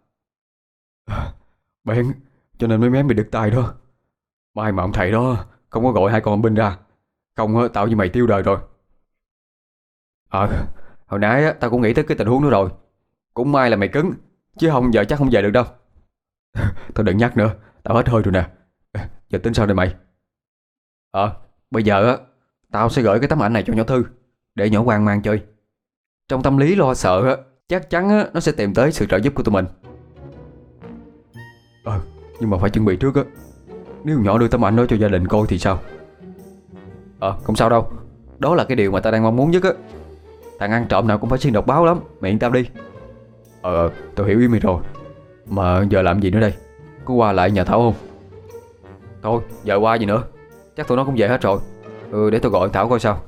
Bén, cho nên mới mém bị đứt tay đó. May mà ông thầy đó không có gọi 2 con binh ra, không tao với mày tiêu đời rồi. Hồi nãy tao cũng nghĩ tới cái tình huống đó rồi. Cũng may là mày cứng, chứ không giờ chắc không về được đâu. Thôi đừng nhắc nữa, tao hết hơi rồi nè. Giờ tính sao đây mày? Bây giờ tao sẽ gửi cái tấm ảnh này cho nhỏ Thư, để nhỏ hoang mang chơi. Trong tâm lý lo sợ chắc chắn nó sẽ tìm tới sự trợ giúp của tụi mình. Nhưng mà phải chuẩn bị trước á. Nếu nhỏ đưa tấm ảnh đó cho gia đình coi thì sao? Không sao đâu. Đó là cái điều mà tao đang mong muốn nhất á. Thằng ăn trộm nào cũng phải xuyên độc báo lắm, mày yên tâm đi. Tôi hiểu ý mày rồi. Mà giờ làm gì nữa đây? Có qua lại nhà Thảo không? Thôi giờ qua gì nữa, chắc tụi nó cũng về hết rồi. Để tôi gọi Thảo coi sao.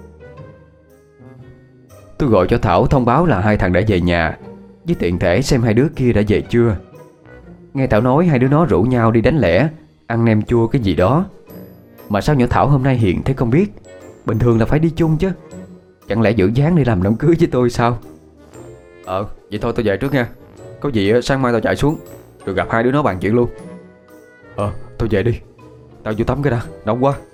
Tôi gọi cho Thảo thông báo là hai thằng đã về nhà, với tiện thể xem hai đứa kia đã về chưa. Nghe Thảo nói hai đứa nó rủ nhau đi đánh lẻ, ăn nem chua cái gì đó. Mà sao nhỏ Thảo hôm nay hiện thế không biết? Bình thường là phải đi chung chứ. Chẳng lẽ giữ dáng đi làm đám cưới với tôi sao? Vậy thôi tôi về trước nha. Có gì sáng mai tao chạy xuống rồi gặp hai đứa nó bàn chuyện luôn. Tôi về đi. Tao vô tắm cái đã, nóng quá.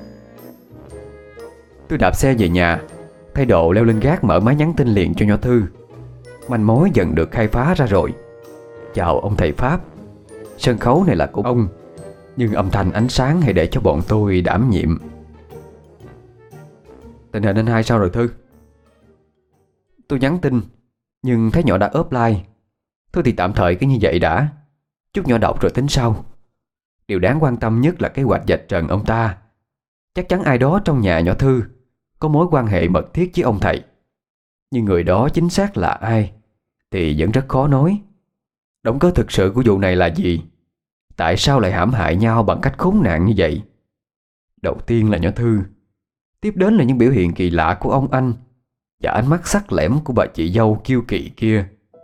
Tôi đạp xe về nhà, thay đồ leo lên gác mở máy nhắn tin liền cho nhỏ Thư. Manh mối dần được khai phá ra rồi. Chào ông thầy Pháp. Sân khấu này là của ông, nhưng âm thanh ánh sáng hãy để cho bọn tôi đảm nhiệm. Tình hình anh hai sao rồi Thư? Tôi nhắn tin nhưng thấy nhỏ đã offline. Thôi thì tạm thời cứ như vậy đã, chút nhỏ đọc rồi tính sau. Điều đáng quan tâm nhất là kế hoạch vạch trần ông ta. Chắc chắn ai đó trong nhà nhỏ Thư có mối quan hệ mật thiết với ông thầy. Nhưng người đó chính xác là ai thì vẫn rất khó nói. Động cơ thực sự của vụ này là gì? Tại sao lại hãm hại nhau bằng cách khốn nạn như vậy? Đầu tiên là nhỏ Thư, tiếp đến là những biểu hiện kỳ lạ của ông anh và ánh mắt sắc lẻm của bà chị dâu kiêu kỳ kia.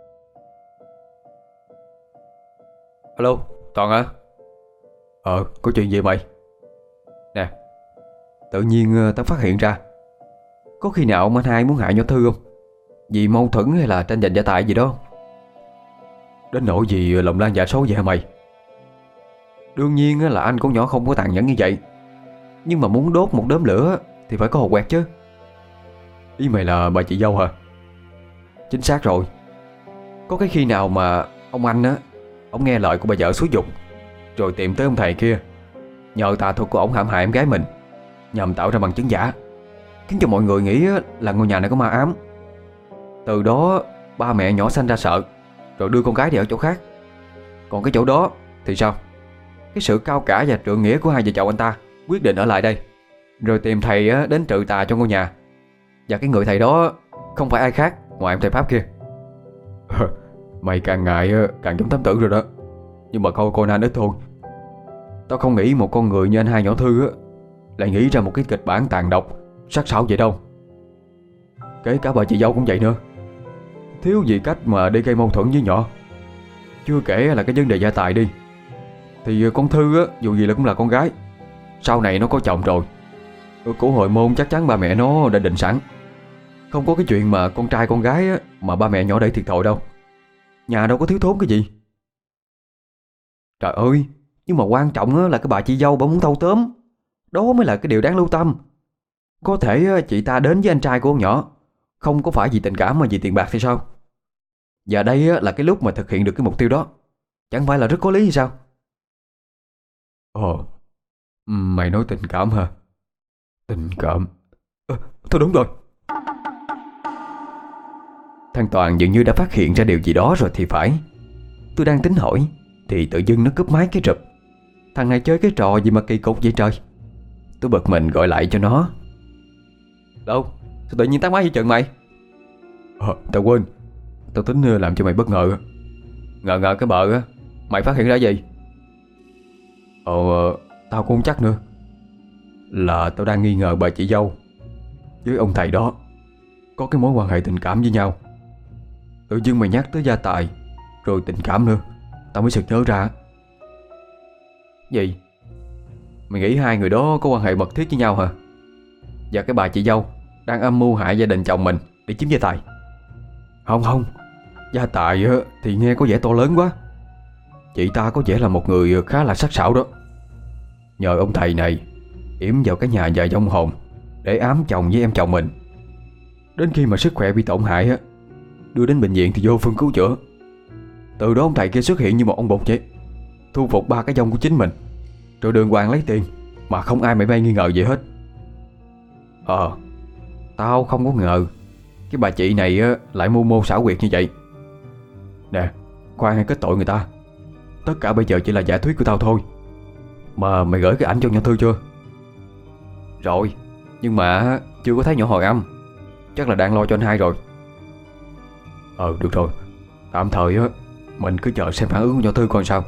Alo, Toàn hả? Có chuyện gì mày? Nè, tự nhiên tao phát hiện ra có khi nào ông anh hai muốn hại nhỏ Thư không? Vì mâu thuẫn hay là tranh giành gia tài gì đó? Đến nỗi gì lòng lan dạ số vậy hả mày? Đương nhiên là anh con nhỏ không có tàn nhẫn như vậy, nhưng mà muốn đốt một đốm lửa thì phải có hột quẹt chứ. Ý mày là bà chị dâu hả? Chính xác rồi. Có cái khi nào mà ông anh á, ông nghe lời của bà vợ xúi giục rồi tìm tới ông thầy kia, nhờ tà thuật của ổng hãm hại em gái mình, nhằm tạo ra bằng chứng giả, khiến cho mọi người nghĩ là ngôi nhà này có ma ám. Từ đó ba mẹ nhỏ sanh ra sợ, rồi đưa con gái đi ở chỗ khác. Còn cái chỗ đó thì sao? Cái sự cao cả và trượng nghĩa của hai vợ chồng anh ta quyết định ở lại đây, rồi tìm thầy đến trừ tà cho ngôi nhà. Và cái người thầy đó không phải ai khác ngoài em thầy Pháp kia. Mày càng ngại càng giống thám tử rồi đó. Nhưng mà coi Conan ít thôi. Tao không nghĩ một con người như anh hai nhỏ Thư lại nghĩ ra một cái kịch bản tàn độc sắc sảo vậy đâu. Kể cả bà chị dâu cũng vậy nữa. Thiếu gì cách mà đi gây mâu thuẫn với nhỏ. Chưa kể là cái vấn đề gia tài đi, thì con Thư dù gì là cũng là con gái, sau này nó có chồng rồi. Của hồi môn chắc chắn ba mẹ nó đã định sẵn. Không có cái chuyện mà con trai con gái mà ba mẹ nhỏ để thiệt thòi đâu. Nhà đâu có thiếu thốn cái gì. Trời ơi, nhưng mà quan trọng là cái bà chị dâu bà muốn thâu tóm. Đó mới là cái điều đáng lưu tâm. Có thể chị ta đến với anh trai của con nhỏ không có phải vì tình cảm mà vì tiền bạc thì sao? Và đây là cái lúc mà thực hiện được cái mục tiêu đó. Chẳng phải là rất có lý hay sao? Mày nói tình cảm hả? Tình cảm. Thôi đúng rồi. Thằng Toàn dường như đã phát hiện ra điều gì đó rồi thì phải. Tôi đang tính hỏi thì tự dưng nó cúp máy cái rụp. Thằng này chơi cái trò gì mà kỳ cục vậy trời? Tôi bực mình gọi lại cho nó. Đâu? Sao tự nhiên tắt máy vậy chừng mày? Tao quên. Tao tính làm cho mày bất ngờ. Ngờ cái bờ á. Mày phát hiện ra gì? Tao cũng không chắc nữa. Là tao đang nghi ngờ bà chị dâu với ông thầy đó có cái mối quan hệ tình cảm với nhau. Tự dưng mày nhắc tới gia tài rồi tình cảm nữa, tao mới sực nhớ ra. Gì? Mày nghĩ hai người đó có quan hệ mật thiết với nhau hả? Và cái bà chị dâu đang âm mưu hại gia đình chồng mình để chiếm gia tài? Không. Gia tài thì nghe có vẻ to lớn quá. Chị ta có vẻ là một người khá là sắc sảo đó. Nhờ ông thầy này yểm vào cái nhà vợ vong hồn để ám chồng với em chồng mình. Đến khi mà sức khỏe bị tổn hại đưa đến bệnh viện thì vô phương cứu chữa. Từ đó ông thầy kia xuất hiện như một ông bụt vậy, thu phục ba cái vong của chính mình, rồi đường hoàng lấy tiền mà không ai mảy may nghi ngờ gì hết. Tao không có ngờ cái bà chị này lại mưu mô xảo quyệt như vậy. Nè, khoan hay kết tội người ta. Tất cả bây giờ chỉ là giả thuyết của tao thôi. Mà mày gửi cái ảnh cho nhỏ Thư chưa? Rồi, nhưng mà chưa có thấy nhỏ hồi âm. Chắc là đang lo cho anh hai rồi. Được rồi, Tạm thời á, mình cứ chờ xem phản ứng của nhỏ Thư coi sao.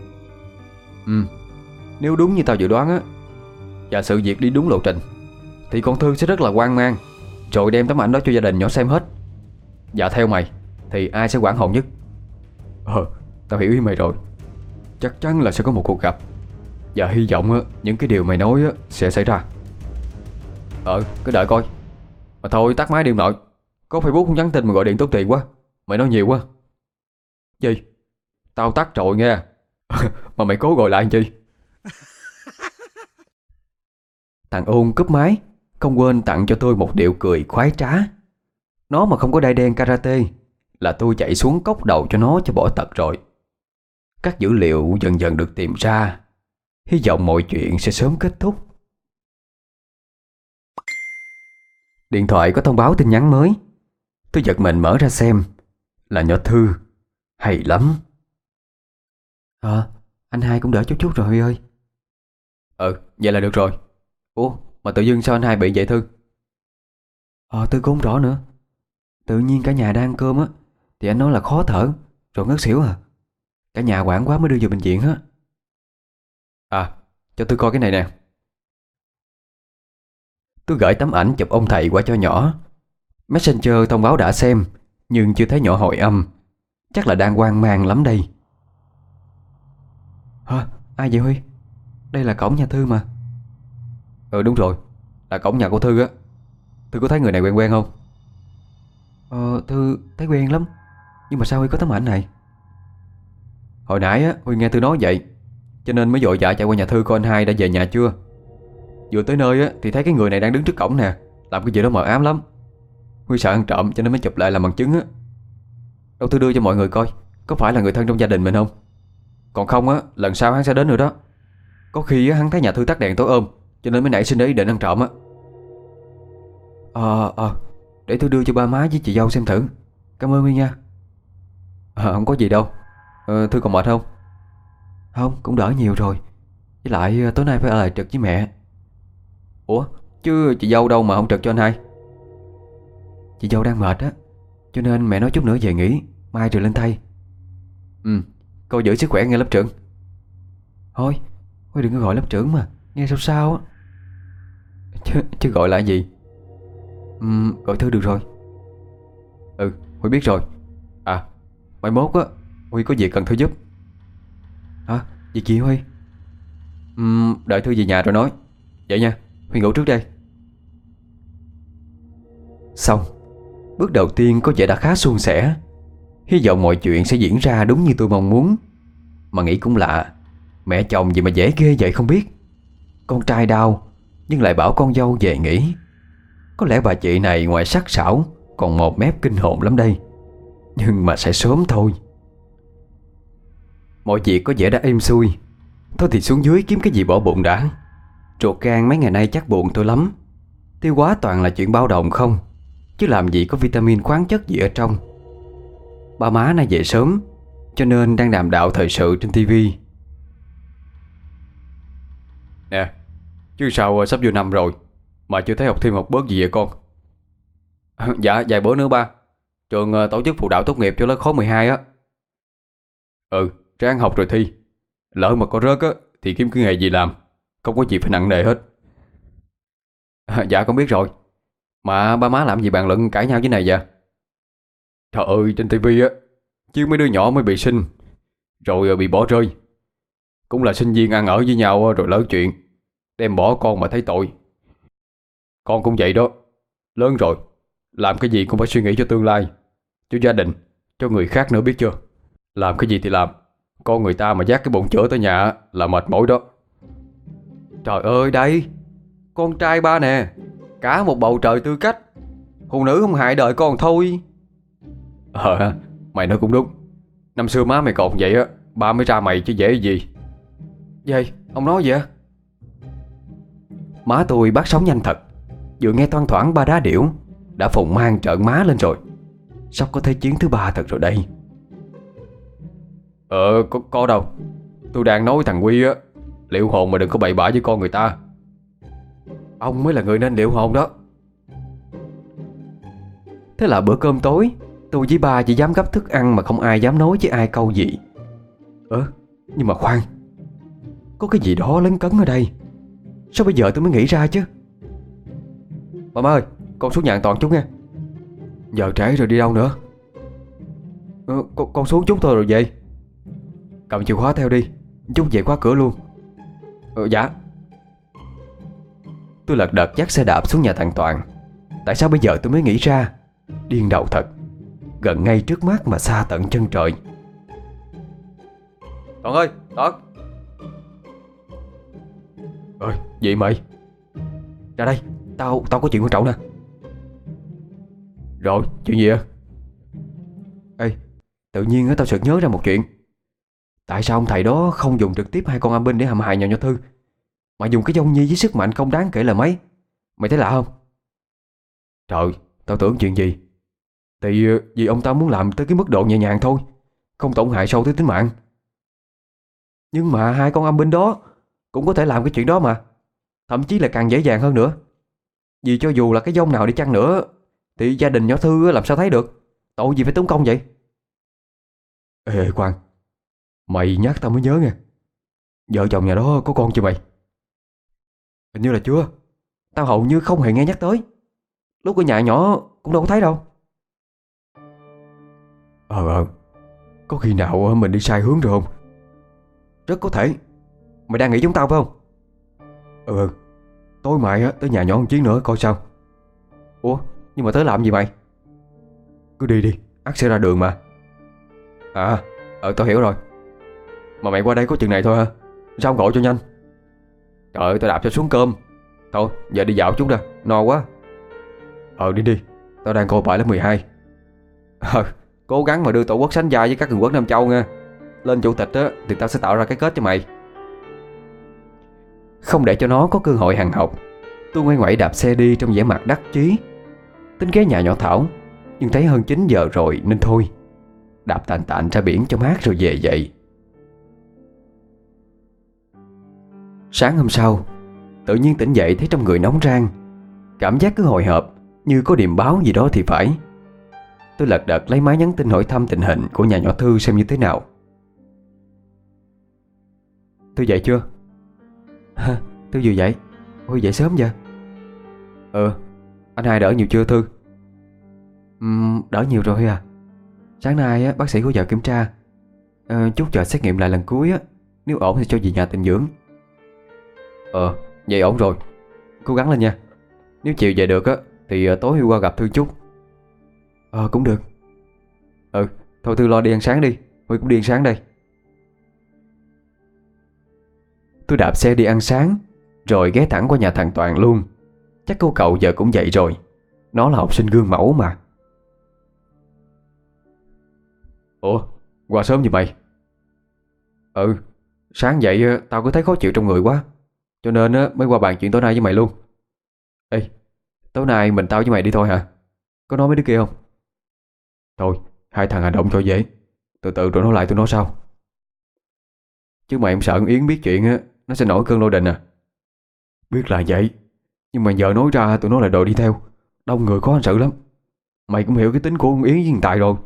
Nếu đúng như tao dự đoán á, và sự việc đi đúng lộ trình, thì con Thư sẽ rất là hoang mang, rồi đem tấm ảnh đó cho gia đình nhỏ xem hết. Và theo mày thì ai sẽ hoảng hồn nhất? Tao hiểu ý mày rồi. Chắc chắn là sẽ có một cuộc gặp, và hy vọng á, những cái điều mày nói á, sẽ xảy ra. Cứ đợi coi. Mà thôi tắt máy đi ông nội. Có Facebook không nhắn tin mà gọi điện tốn tiền quá. Mày nói nhiều quá. Gì? Tao tắt rồi nghe. Mà mày cố gọi lại làm chi? Thằng Ôn cúp máy, không quên tặng cho tôi một điệu cười khoái trá. Nó mà không có đai đen karate là tôi chạy xuống cốc đầu cho nó cho bỏ tật rồi. Các dữ liệu dần dần được tìm ra. Hy vọng mọi chuyện sẽ sớm kết thúc. Điện thoại có thông báo tin nhắn mới. Tôi giật mình mở ra xem. Là nhỏ Thư. Hay lắm. Anh hai cũng đỡ chút chút rồi Huy ơi. Vậy là được rồi. Ủa mà tự dưng sao anh hai bị vậy Thư? Tôi cũng không rõ nữa. Tự nhiên cả nhà đang ăn cơm á, thì anh nói là khó thở, rồi ngất xỉu à. Cả nhà hoảng quá mới đưa vào bệnh viện á. Cho tôi coi cái này nè. Tôi gửi tấm ảnh chụp ông thầy qua cho nhỏ. Messenger thông báo đã xem, nhưng chưa thấy nhỏ hồi âm. Chắc là đang hoang mang lắm đây. Ai vậy Huy? Đây là cổng nhà Thư mà. Đúng rồi, là cổng nhà cô Thư á. Thư có thấy người này quen quen không? Thư thấy quen lắm. Nhưng mà sao Huy có tấm ảnh này? Hồi nãy á, Huy nghe Thư nói vậy, cho nên mới vội vã chạy qua nhà Thư coi anh hai đã về nhà chưa. Vừa tới nơi á, thì thấy cái người này đang đứng trước cổng nè. Làm cái gì đó mờ ám lắm. Huy sợ ăn trộm cho nên mới chụp lại làm bằng chứng á. Đâu Thư đưa cho mọi người coi, có phải là người thân trong gia đình mình không? Còn không á, lần sau hắn sẽ đến nữa đó. Có khi á, hắn thấy nhà Thư tắt đèn tối ôm, cho nên mới nảy sinh ý định ăn trộm á. Để tôi đưa cho ba má với chị dâu xem thử. Cảm ơn Huy nha. Không có gì đâu. Thư còn mệt không? Không, cũng đỡ nhiều rồi. Với lại tối nay phải ở lại trực với mẹ. Ủa, chứ chị dâu đâu mà không trực cho anh hai? Chị dâu đang mệt á, cho nên mẹ nói chút nữa về nghỉ, mai rồi lên thay. Cô giữ sức khỏe nghe lớp trưởng. Thôi, Huy đừng có gọi lớp trưởng mà, nghe sao sao á. Chứ gọi là gì? Gọi Thư được rồi. Huy biết rồi. Mai mốt á, Huy có việc cần Thư giúp. Việc gì Huy? Đợi Thư về nhà rồi nói. Vậy nha, Huy ngủ trước đây. Xong. Bước đầu tiên có vẻ đã khá suôn sẻ. Hy vọng mọi chuyện sẽ diễn ra đúng như tôi mong muốn. Mà nghĩ cũng lạ, mẹ chồng gì mà dễ ghê vậy không biết. Con trai đau nhưng lại bảo con dâu về nghỉ. Có lẽ bà chị này ngoài sắc sảo còn một mép kinh hồn lắm đây. Nhưng mà sẽ sớm thôi. Mọi việc có vẻ đã êm xuôi. Thôi thì xuống dưới kiếm cái gì bỏ bụng đã. Ruột gan mấy ngày nay chắc buồn tôi lắm. Tiêu hóa toàn là chuyện bao đồng không, chứ làm gì có vitamin khoáng chất gì ở trong. Ba má nay về sớm, cho nên đang đàm đạo thời sự trên tivi. Nè, chứ sao sắp vô năm rồi mà chưa thấy học thêm học bớt gì vậy con? Dạ vài bữa nữa ba. Trường tổ chức phụ đạo tốt nghiệp cho lớp khối 12 á. Ráng học rồi thi. Lỡ mà có rớt á thì kiếm cái nghề gì làm, không có gì phải nặng nề hết. Dạ con biết rồi. Mà ba má làm gì bàn luận cãi nhau với này vậy? Trời ơi, trên tivi á, chứ mấy đứa nhỏ mới bị sinh rồi bị bỏ rơi. Cũng là sinh viên ăn ở với nhau rồi lỡ chuyện, đem bỏ con mà thấy tội. Con cũng vậy đó. Lớn rồi, làm cái gì cũng phải suy nghĩ cho tương lai, cho gia đình, cho người khác nữa biết chưa. Làm cái gì thì làm, con người ta mà dắt cái bụng chữa tới nhà là mệt mỏi đó. Trời ơi đây, con trai ba nè, cả một bầu trời tư cách. Phụ nữ không hại đời con thôi. Mày nói cũng đúng. Năm xưa má mày còn vậy á, ba mới ra mày chứ dễ gì. Vậy, ông nói vậy á? Má tôi bắt sóng nhanh thật. Vừa nghe thoang thoảng ba đá điểu đã phồng mang trợn má lên rồi. Sắp có thế chiến thứ ba thật rồi đây. Có đâu. Tôi đang nói thằng Quy á, liệu hồn mà đừng có bậy bạ với con người ta. Ông mới là người nên liệu hồn đó. Thế là bữa cơm tối Tôi với ba chỉ dám gấp thức ăn mà không ai dám nói với ai câu gì. Nhưng mà khoan, có cái gì đó lấn cấn ở đây. Sao bây giờ tôi mới nghĩ ra chứ? Bà má ơi, con xuống nhà an toàn chút nha. Giờ trễ rồi đi đâu nữa? Con xuống chút thôi rồi về. Cầm chìa khóa theo đi, chút về khóa cửa luôn. Dạ. Tôi lật đật dắt xe đạp xuống nhà thằng Toàn. Tại sao bây giờ tôi mới nghĩ ra? Điên đầu thật. Gần ngay trước mắt mà xa tận chân trời. Toàn ơi, Toàn. Gì mày? Ra đây, tao có chuyện quan trọng nè. Rồi, chuyện gì vậy? Ê, tự nhiên tao sực nhớ ra một chuyện. Tại sao ông thầy đó không dùng trực tiếp hai con âm binh để hãm hại nhà nhỏ Thư, mà dùng cái dông nhi với sức mạnh không đáng kể là mấy? Mày thấy lạ không? Trời, tao tưởng chuyện gì. Thì vì ông ta muốn làm tới cái mức độ nhẹ nhàng thôi, không tổn hại sâu tới tính mạng. Nhưng mà hai con âm binh đó cũng có thể làm cái chuyện đó mà. Thậm chí là càng dễ dàng hơn nữa. Vì cho dù là cái dông nào đi chăng nữa thì gia đình nhỏ Thư làm sao thấy được. Tội gì phải tốn công vậy? Ê khoan, mày nhắc tao mới nhớ nha. Vợ chồng nhà đó có con chưa mày? Hình như là chưa. Tao hầu như không hề nghe nhắc tới. Lúc ở nhà nhỏ cũng đâu có thấy đâu. Có khi nào mình đi sai hướng rồi không? Rất có thể. Mày đang nghĩ giống tao phải không? Tối mai tới nhà nhỏ một chuyến nữa coi sao. Ủa, nhưng mà tới làm gì mày? Cứ đi đi, ắt sẽ ra đường mà. Tao hiểu rồi. Mà mày qua đây có chừng này thôi hả? Sao không gọi cho nhanh? Trời ơi, tao đạp cho xuống cơm. Thôi, giờ đi dạo chút ra, no quá. Đi đi, tao đang coi bài lớp 12. Cố gắng mà đưa Tổ quốc sánh vai với các cường quốc Nam Châu nha. Lên chủ tịch á thì tao sẽ tạo ra cái kết cho mày. Không để cho nó có cơ hội hằn học, tôi ngoay ngoẩy đạp xe đi trong vẻ mặt đắc chí. Tính ghé nhà nhỏ Thảo, nhưng thấy hơn 9 giờ rồi nên thôi. Đạp tàn tàn ra biển cho mát rồi về vậy. Sáng hôm sau, tự nhiên tỉnh dậy thấy trong người nóng rang. Cảm giác cứ hồi hộp, như có điềm báo gì đó thì phải. Tôi lật đật lấy máy nhắn tin hỏi thăm tình hình của nhà nhỏ Thư xem như thế nào. Thư dậy chưa? Thư vừa dậy. Ôi dậy sớm vậy? Anh hai đỡ nhiều chưa Thư? Đỡ nhiều rồi à. Sáng nay bác sĩ có giờ kiểm tra. Chút chờ xét nghiệm lại lần cuối á. Nếu ổn thì cho về nhà tịnh dưỡng. Vậy ổn rồi. Cố gắng lên nha. Nếu chiều về được á thì tối qua gặp Thư chút. Cũng được. Thôi Thư lo đi ăn sáng đi. Huy cũng đi ăn sáng đây. Tôi đạp xe đi ăn sáng, rồi ghé thẳng qua nhà thằng Toàn luôn. Chắc cô cậu giờ cũng dậy rồi. Nó là học sinh gương mẫu mà. Ủa, qua sớm vậy mày? Sáng dậy tao cứ thấy khó chịu trong người quá, cho nên mới qua bàn chuyện tối nay với mày luôn. Ê, tối nay mình tao với mày đi thôi hả? Có nói mấy đứa kia không? Thôi, hai thằng hành động cho dễ. Từ từ rồi nói lại tụi nó sau. Chứ mày không sợ con Yến biết chuyện á, nó sẽ nổi cơn lôi đình à? Biết là vậy, nhưng mà giờ nói ra tụi nó lại đòi đi theo. Đông người khó hành xử lắm. Mày cũng hiểu cái tính của con Yến với thằng Tài rồi.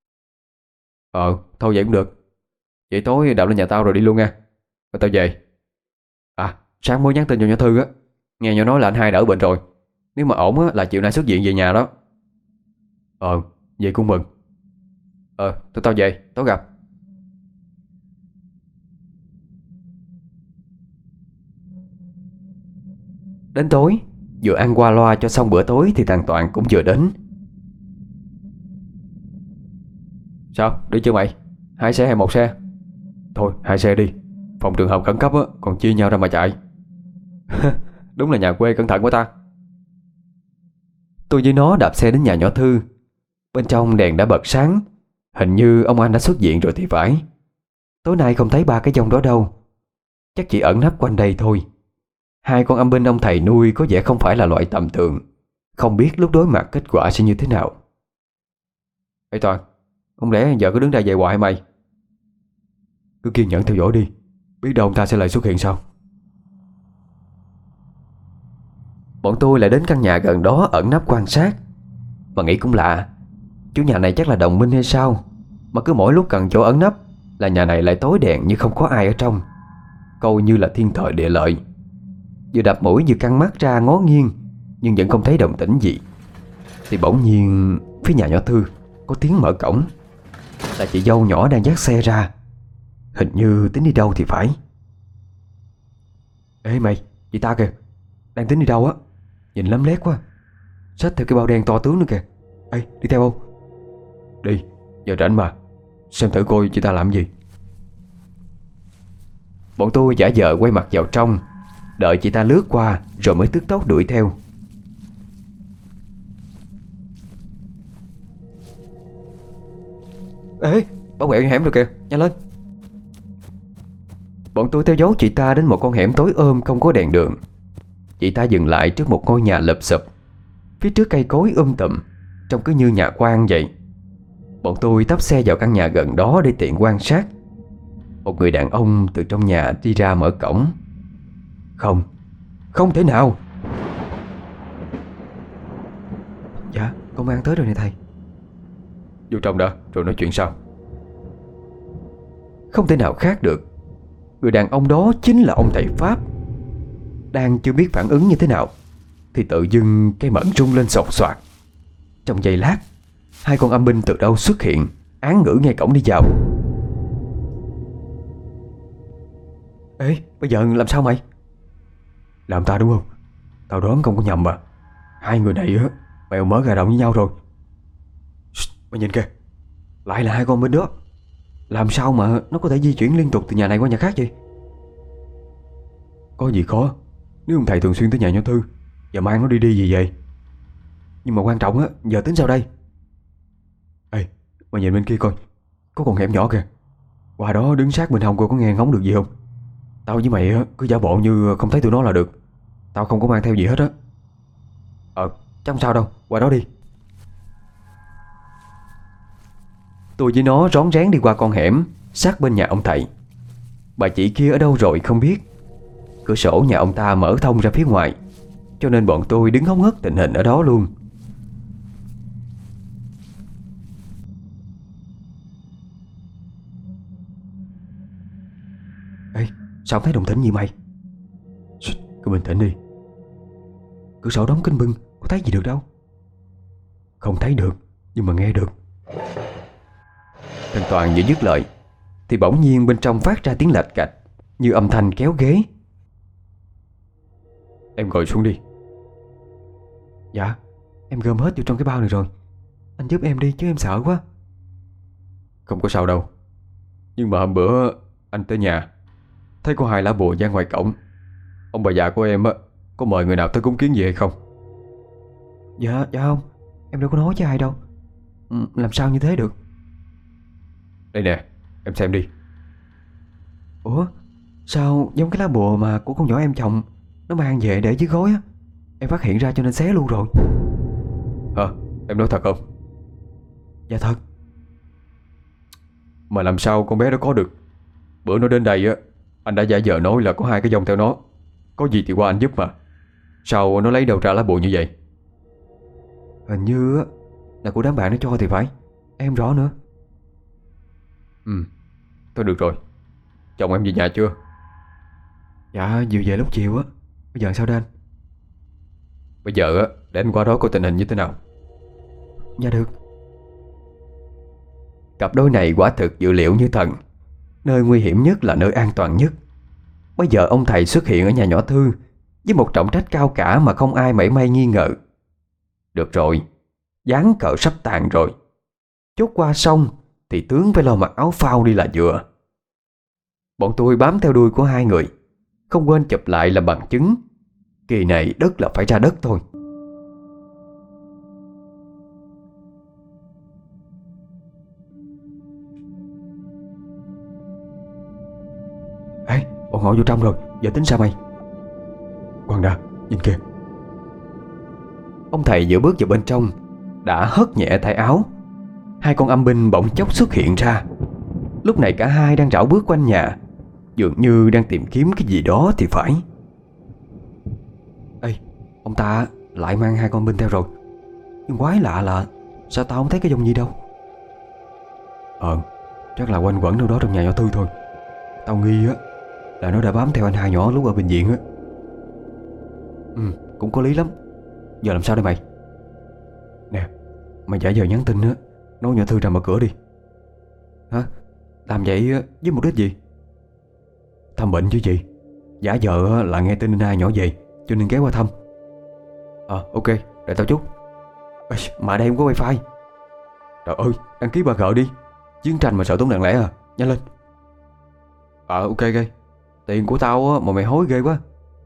Thôi vậy cũng được. Vậy tối đạp lên nhà tao rồi đi luôn nha. Rồi tao về. Sáng mới nhắn tin cho nhỏ Thư á, nghe nhỏ nói là anh hai đỡ bệnh rồi. Nếu mà ổn á là chiều nay xuất viện về nhà đó. Vậy cũng mừng. Tụi tao về, tối gặp. Đến tối, vừa ăn qua loa cho xong bữa tối thì thằng Toàn cũng vừa đến. Sao, đi chưa mày? Hai xe hay một xe? Thôi, hai xe đi. Phòng trường hợp khẩn cấp á, còn chia nhau ra mà chạy. Đúng là nhà quê cẩn thận quá ta. Tôi với nó đạp xe đến nhà nhỏ Thư. Bên trong đèn đã bật sáng. Hình như ông anh đã xuất viện rồi thì phải. Tối nay không thấy ba cái dông đó đâu. Chắc chỉ ẩn nấp quanh đây thôi. Hai con âm binh ông thầy nuôi có vẻ không phải là loại tầm thường. Không biết lúc đối mặt kết quả sẽ như thế nào. Ê Toàn, không lẽ giờ cứ đứng đây vậy hoài mày? Cứ kiên nhẫn theo dõi đi. Biết đâu ông ta sẽ lại xuất hiện sau. Bọn tôi lại đến căn nhà gần đó ẩn nấp quan sát. Mà nghĩ cũng lạ, Chủ nhà này chắc là đồng minh hay sao, mà cứ mỗi lúc cần chỗ ẩn nấp là nhà này lại tối đèn như không có ai ở trong, coi như là thiên thời địa lợi. Vừa đập mũi vừa căng mắt ra ngó nghiêng, nhưng vẫn không thấy động tĩnh gì. Thì bỗng nhiên phía nhà nhỏ Thư có tiếng mở cổng. Là chị dâu nhỏ đang dắt xe ra, hình như tính đi đâu thì phải. Ê mày, chị ta kìa, đang tính đi đâu á, nhìn lấm lét quá, xách theo cái bao đen to tướng nữa kìa. Ê, đi theo không? Đi, giờ rảnh mà, xem thử coi chị ta làm gì. Bọn tôi giả vờ quay mặt vào trong, đợi chị ta lướt qua rồi mới tức tốc đuổi theo. Ê, bảo quẹo hẻm rồi kìa, nhanh lên. Bọn tôi theo dấu chị ta đến một con hẻm tối ôm không có đèn đường. Chị ta dừng lại trước một ngôi nhà lụp xụp, phía trước cây cối tùm, trông cứ như nhà quan vậy. Bọn tôi tấp xe vào căn nhà gần đó để tiện quan sát. Một người đàn ông từ trong nhà đi ra mở cổng. Không, không thể nào. Dạ, công an tới rồi nè thầy. Vô trong đã, rồi nói chuyện sau. Không thể nào khác được, người đàn ông đó chính là ông thầy Pháp. Đang chưa biết phản ứng như thế nào thì tự dưng cây mẫn rung lên sột soạt. Trong giây lát, hai con âm binh từ đâu xuất hiện, án ngữ ngay cổng đi vào. Ê, bây giờ làm sao mày? Làm ta đúng không? Tao đoán không có nhầm mà. Hai người này á, mèo mớ gà đồng với nhau rồi. Mày nhìn kìa, lại là hai con binh đó. Làm sao mà nó có thể di chuyển liên tục từ nhà này qua nhà khác vậy? Có gì khó, nếu ông thầy thường xuyên tới nhà nhỏ Thư và mang nó đi đi gì vậy. Nhưng mà quan trọng á, giờ tính sao đây? Ê, mày nhìn bên kia coi, có con hẻm nhỏ kìa. Qua đó đứng sát bên hông coi có nghe ngóng được gì không. Tao với mày á, cứ giả bộ như không thấy tụi nó là được. Tao không có mang theo gì hết á. Chắc không sao đâu, qua đó đi. Tôi với nó rón rén đi qua con hẻm sát bên nhà ông thầy. Bà chị kia ở đâu rồi không biết. Cửa sổ nhà ông ta mở thông ra phía ngoài, cho nên bọn tôi đứng hóng hớt tình hình ở đó luôn. Ê, sao không thấy động tĩnh gì mày? Cứ bình tĩnh đi. Cửa sổ đóng kín bưng, có thấy gì được đâu. Không thấy được, nhưng mà nghe được. Thằng Toàn vừa dứt lời thì bỗng nhiên bên trong phát ra tiếng lạch cạch, như âm thanh kéo ghế. Em ngồi xuống đi. Dạ, em gom hết vô trong cái bao này rồi. Anh giúp em đi chứ em sợ quá. Không có sao đâu. Nhưng mà hôm bữa anh tới nhà, thấy có hai lá bùa dán ngoài cổng. Ông bà già của em á, có mời người nào tới cúng kiến gì hay không? Dạ không, em đâu có nói với ai đâu. Làm sao như thế được? Đây nè, em xem đi. Ủa, sao giống cái lá bùa mà của con nhỏ em chồng nó mang về để dưới gối á. Em phát hiện ra cho nên xé luôn rồi. Hả? Em nói thật không? Dạ thật. Mà làm sao con bé đó có được? Bữa nó đến đây á, anh đã giả vờ nói là có hai cái dòng theo nó. Có gì thì qua anh giúp mà. Sao nó lấy đâu ra lá bùa như vậy? Hình như á là của đám bạn nó cho thì phải. Em rõ nữa. Thôi được rồi. Chồng em về nhà chưa? Dạ vừa về lúc chiều á. Bây giờ sao đây anh? Bây giờ á, để anh qua đó coi tình hình như thế nào. Dạ được. Cặp đôi này quả thực dự liệu như thần. Nơi nguy hiểm nhất là nơi an toàn nhất. Bây giờ ông thầy xuất hiện ở nhà nhỏ Thư với một trọng trách cao cả mà không ai mảy may nghi ngờ. Được rồi, ván cờ sắp tàn rồi. Chốt qua xong thì tướng phải lo mặc áo phao đi là vừa. Bọn tôi bám theo đuôi của hai người, không quên chụp lại làm bằng chứng. Kỳ này đất là phải ra đất thôi. Ê, bọn họ vô trong rồi, giờ tính sao mày? Khoan đã, nhìn kìa. Ông thầy vừa bước vào bên trong đã hất nhẹ tay áo. Hai con âm binh bỗng chốc xuất hiện ra. Lúc này cả hai đang rảo bước quanh nhà, dường như đang tìm kiếm cái gì đó thì phải. Ê, ông ta lại mang hai con binh theo rồi. Nhưng quái lạ là Sao tao không thấy cái dòng gì đâu? Chắc là quanh quẩn đâu đó trong nhà nhỏ Thư thôi. Tao nghi á là nó đã bám theo anh hai nhỏ lúc ở bệnh viện á. Cũng có lý lắm. Giờ làm sao đây mày? Nè, mày giả giờ nhắn tin á, nói nhỏ Thư ra mở cửa đi. Hả? Làm vậy với mục đích gì? Thăm bệnh chứ gì. Giả vờ là nghe tin anh hai nhỏ về cho nên ghé qua thăm. Ok, đợi tao chút. Ê, mà đây không có wifi. Trời ơi, đăng ký 3G đi. Chiến tranh mà sợ tốn đạn lẻ à. Nhanh lên. Ok. Tiền của tao mà mày hối ghê quá.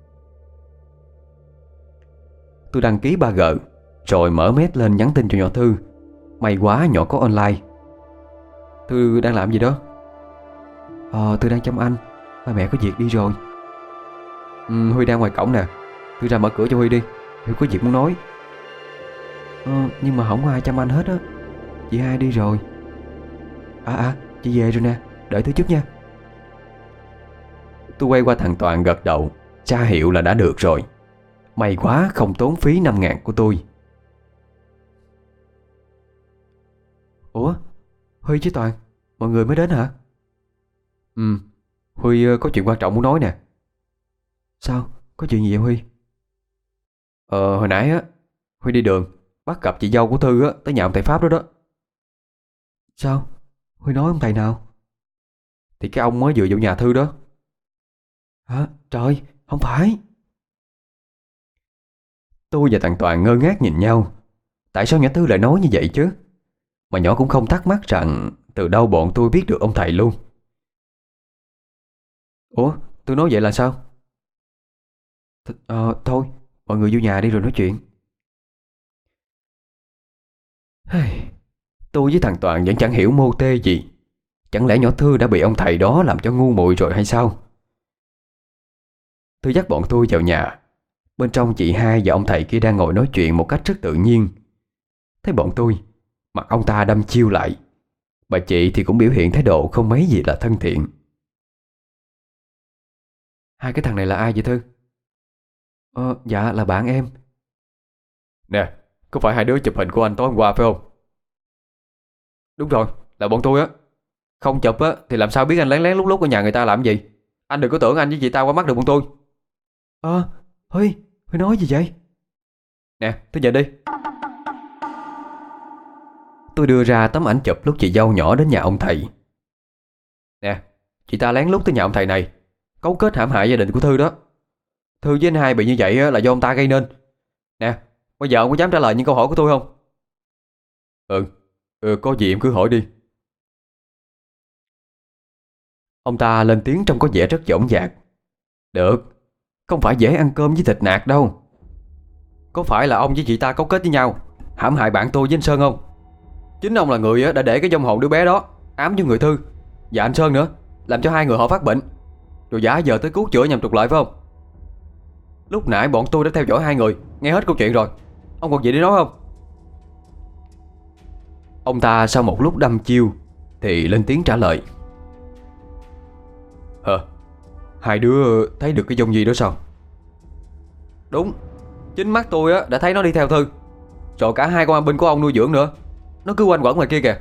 Tôi đăng ký 3G rồi mở mét lên nhắn tin cho nhỏ Thư. May quá nhỏ có online. Thư đang làm gì đó? Thư đang chăm anh. Ba mẹ có việc đi rồi. Huy đang ngoài cổng nè. Thư ra mở cửa cho Huy đi. Huy có việc muốn nói. Nhưng mà không có ai chăm anh hết á. Chị hai đi rồi. Chị về rồi nè. Đợi Thư chút nha. Tôi quay qua thằng Toàn gật đầu, tra hiệu là đã được rồi. May quá không tốn phí 5.000 của tôi. Ủa, Huy với Toàn, mọi người mới đến hả? Huy có chuyện quan trọng muốn nói nè. Sao? Có chuyện gì vậy Huy? Hồi nãy á, Huy đi đường bắt gặp chị dâu của Thư á, tới nhà ông thầy Pháp đó đó. Sao? Huy nói ông thầy nào? Thì cái ông mới vừa vào nhà Thư đó. Hả? Trời, không phải. Tôi và thằng Toàn ngơ ngác nhìn nhau. Tại sao nhỏ Thư lại nói như vậy chứ? Mà nhỏ cũng không thắc mắc rằng từ đâu bọn tôi biết được ông thầy luôn. Ủa, tôi nói vậy là sao? Thôi, mọi người vô nhà đi rồi nói chuyện. Tôi với thằng Toàn vẫn chẳng hiểu mô tê gì. Chẳng lẽ nhỏ Thư đã bị ông thầy đó làm cho ngu muội rồi hay sao? Thư dắt bọn tôi vào nhà. Bên trong chị hai và ông thầy kia đang ngồi nói chuyện một cách rất tự nhiên. Thấy bọn tôi, mặt ông ta đăm chiêu lại. Bà chị thì cũng biểu hiện thái độ không mấy gì là thân thiện. Hai cái thằng này là ai vậy Thư? Dạ là bạn em. Nè, có phải hai đứa chụp hình của anh tối hôm qua phải không? Đúng rồi, là bọn tôi á. Không chụp á thì làm sao biết anh lén lén lúc lúc ở nhà người ta làm gì. Anh đừng có tưởng anh với chị tao qua mắt được bọn tôi. Huy nói gì vậy? Nè, tôi về đi. Tôi đưa ra tấm ảnh chụp lúc chị dâu nhỏ đến nhà ông thầy. Nè, chị ta lén lút tới nhà ông thầy này, cấu kết hãm hại gia đình của Thư đó. Thư với anh hai bị như vậy là do ông ta gây nên. Nè, bây giờ ông có dám trả lời những câu hỏi của tôi không? Có gì em cứ hỏi đi. Ông ta lên tiếng trông có vẻ rất dõng dạc. Được, không phải dễ ăn cơm với thịt nạc đâu. Có phải là ông với chị ta cấu kết với nhau hãm hại bạn tôi với anh Sơn không? Chính ông là người đã để cái vong hồn đứa bé đó ám vô người Thư và anh Sơn nữa, làm cho hai người họ phát bệnh, rồi giả giờ tới cứu chữa nhằm trục lợi phải không? Lúc nãy bọn tôi đã theo dõi hai người, nghe hết câu chuyện rồi. Ông còn gì để nói không? Ông ta sau một lúc đăm chiêu thì lên tiếng trả lời. Hai đứa thấy được cái dông gì đó sao? Đúng, chính mắt tôi đã thấy nó đi theo Thư, rồi cả hai con am binh của ông nuôi dưỡng nữa. Nó cứ quanh quẩn ngoài kia kìa.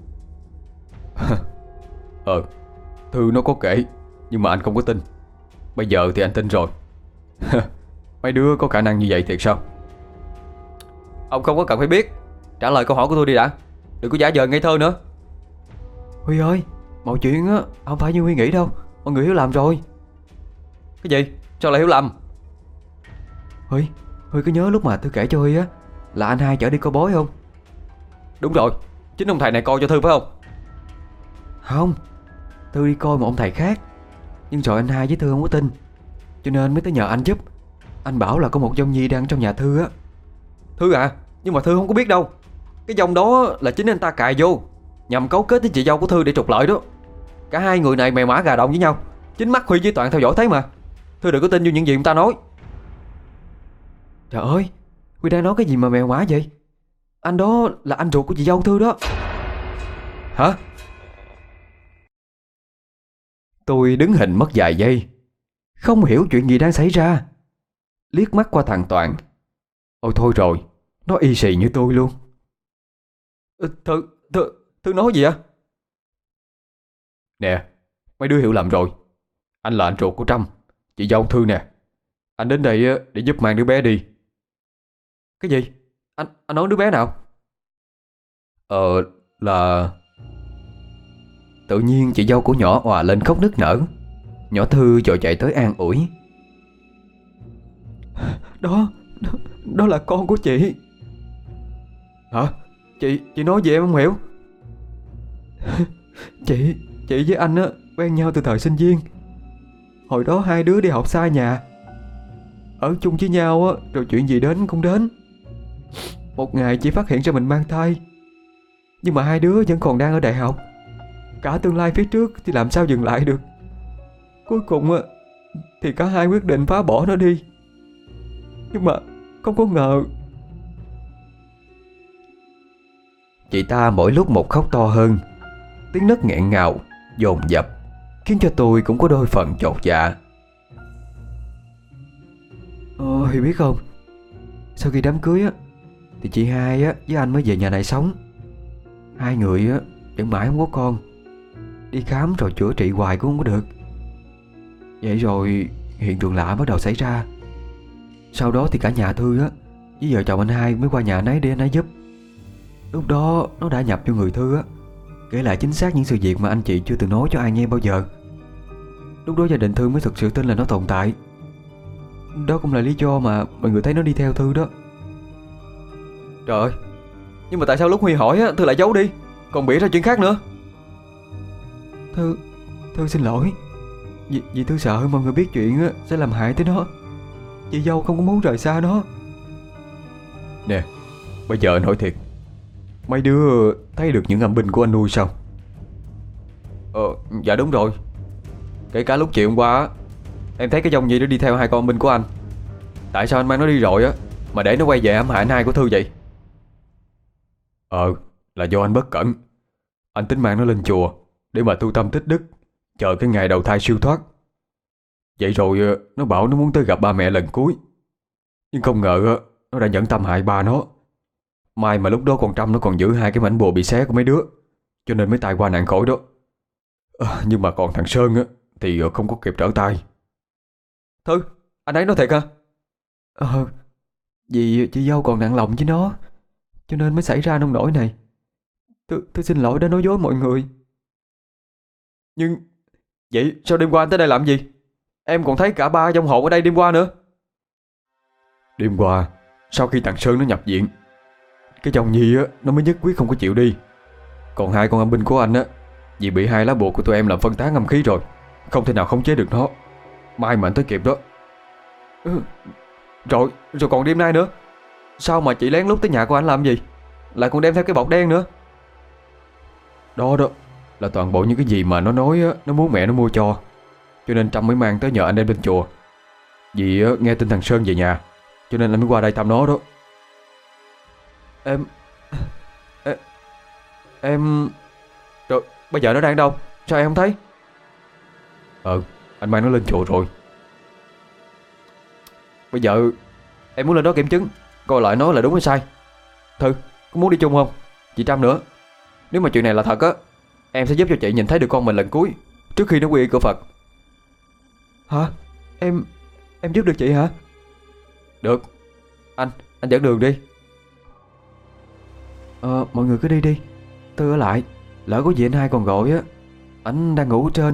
Thư nó có kể, nhưng mà anh không có tin. Bây giờ thì anh tin rồi. Mấy đứa có khả năng như vậy thiệt sao? Ông không có cần phải biết. Trả lời câu hỏi của tôi đi đã. Đừng có giả vờ ngây thơ nữa. Huy ơi, mọi chuyện không phải như Huy nghĩ đâu. Mọi người hiểu lầm rồi. Cái gì? Sao lại hiểu lầm? Huy cứ nhớ lúc mà tôi kể cho Huy là anh hai chở đi coi bói không? Đúng rồi, chính ông thầy này coi cho Thư phải không? Không, Thư đi coi một ông thầy khác. Nhưng rồi anh hai với Thư không có tin, cho nên mới tới nhờ anh giúp. Anh bảo là có một dông nhi đang trong nhà Thư á. Thư à? Nhưng mà Thư không có biết đâu. Cái dông đó là chính anh ta cài vô nhằm cấu kết với chị dâu của Thư để trục lợi đó. Cả hai người này mèo mã gà đồng với nhau. Chính mắt Huy với Toàn theo dõi thấy mà. Thư đừng có tin vô những gì người ta nói. Trời ơi, Huy đang nói cái gì mà mèo mã vậy? Anh đó là anh ruột của chị dâu Thư đó. Hả? Tôi đứng hình mất vài giây, không hiểu chuyện gì đang xảy ra. Liếc mắt qua thằng Toàn. Ôi thôi rồi, nó y xì như tôi luôn. Thư, Thư, Thư nói gì á? Nè, mấy đứa hiểu lầm rồi. Anh là anh ruột của Trâm, chị dâu Thư nè. Anh đến đây á, để giúp mang đứa bé đi. Cái gì? Anh nói đứa bé nào? Ờ là Tự nhiên chị dâu của nhỏ òa lên khóc nức nở. Nhỏ Thư vội chạy tới an ủi. Đó, đó, đó là con của chị. Hả? Chị nói gì em không hiểu. Chị chị với anh á quen nhau từ thời sinh viên. Hồi đó hai đứa đi học xa nhà, ở chung với nhau á, rồi chuyện gì đến cũng đến. Một ngày chị phát hiện ra mình mang thai, nhưng mà hai đứa vẫn còn đang ở đại học. Cả tương lai phía trước thì làm sao dừng lại được. Cuối cùng á thì cả hai quyết định phá bỏ nó đi. Nhưng mà không có ngờ. Chị ta mỗi lúc một khóc to hơn. Tiếng nấc nghẹn ngào dồn dập khiến cho tôi cũng có đôi phần chột dạ. Thì biết không, sau khi đám cưới á thì chị hai á với anh mới về nhà này sống. Hai người á vẫn mãi không có con. Đi khám rồi chữa trị hoài cũng không có được. Vậy rồi hiện tượng lạ bắt đầu xảy ra. Sau đó thì cả nhà Thư á với vợ chồng anh hai mới qua nhà nấy để anh ấy giúp. Lúc đó nó đã nhập vô người Thư á, kể lại chính xác những sự việc mà anh chị chưa từng nói cho ai nghe bao giờ. Lúc đó gia đình Thư mới thực sự tin là nó tồn tại. Đó cũng là lý do mà mọi người thấy nó đi theo Thư đó. Trời ơi, nhưng mà tại sao lúc Huy hỏi á Thư lại giấu đi, còn bịa ra chuyện khác nữa? Thư xin lỗi. Vì Thư sợ mọi người biết chuyện á sẽ làm hại tới nó. Chị dâu không có muốn rời xa nó. Nè, bây giờ anh hỏi thiệt, mấy đứa thấy được những âm binh của anh nuôi sao? Dạ đúng rồi. Kể cả lúc chiều hôm qua á, em thấy cái dòng gì đó đi theo hai con âm binh của anh. Tại sao anh mang nó đi rồi á mà để nó quay về hãm hại anh hai của Thư vậy? Là do anh bất cẩn. Anh tính mang nó lên chùa để mà tu tâm tích đức, chờ cái ngày đầu thai siêu thoát. Vậy rồi nó bảo nó muốn tới gặp ba mẹ lần cuối. Nhưng không ngờ nó đã nhẫn tâm hại ba nó. May mà lúc đó con Trâm nó còn giữ hai cái mảnh bùa bị xé của mấy đứa, cho nên mới tai qua nạn khỏi đó. Nhưng mà còn thằng Sơn á thì không có kịp trở tay. Thư, anh ấy nói thiệt hả? Vì chị dâu còn nặng lòng với nó, cho nên mới xảy ra nông nỗi này. Tôi xin lỗi đã nói dối mọi người. Nhưng vậy sao đêm qua anh tới đây làm gì? Em còn thấy cả ba dòng hồn ở đây đêm qua nữa. Đêm qua, sau khi thằng Sơn nó nhập viện, cái dòng Nhi á nó mới nhất quyết không có chịu đi. Còn hai con âm binh của anh á, vì bị hai lá bùa của tụi em làm phân tán âm khí rồi, không thể nào khống chế được nó. May mà anh tới kịp đó. Rồi còn đêm nay nữa, sao mà chị lén lút tới nhà của anh làm gì, lại còn đem theo cái bọc đen nữa? Đó là toàn bộ những cái gì mà nó nói á, nó muốn mẹ nó mua cho nên Trâm mới mang tới nhờ anh đem lên chùa. Vì nghe tin thằng Sơn về nhà, cho nên anh mới qua đây thăm nó đó. Em em, em... Rồi bây giờ nó đang đâu, sao em không thấy? Anh mang nó lên chùa rồi. Bây giờ em muốn lên đó kiểm chứng, coi lại nó là đúng hay sai. Thư, có muốn đi chung không? Chị Trâm nữa. Nếu mà chuyện này là thật á, em sẽ giúp cho chị nhìn thấy được con mình lần cuối trước khi nó quy y cửa Phật. Hả? Em giúp được chị hả? Được. Anh dẫn đường đi. Mọi người cứ đi đi, tôi ở lại. Lỡ có gì anh hai còn gọi á, anh đang ngủ ở trên.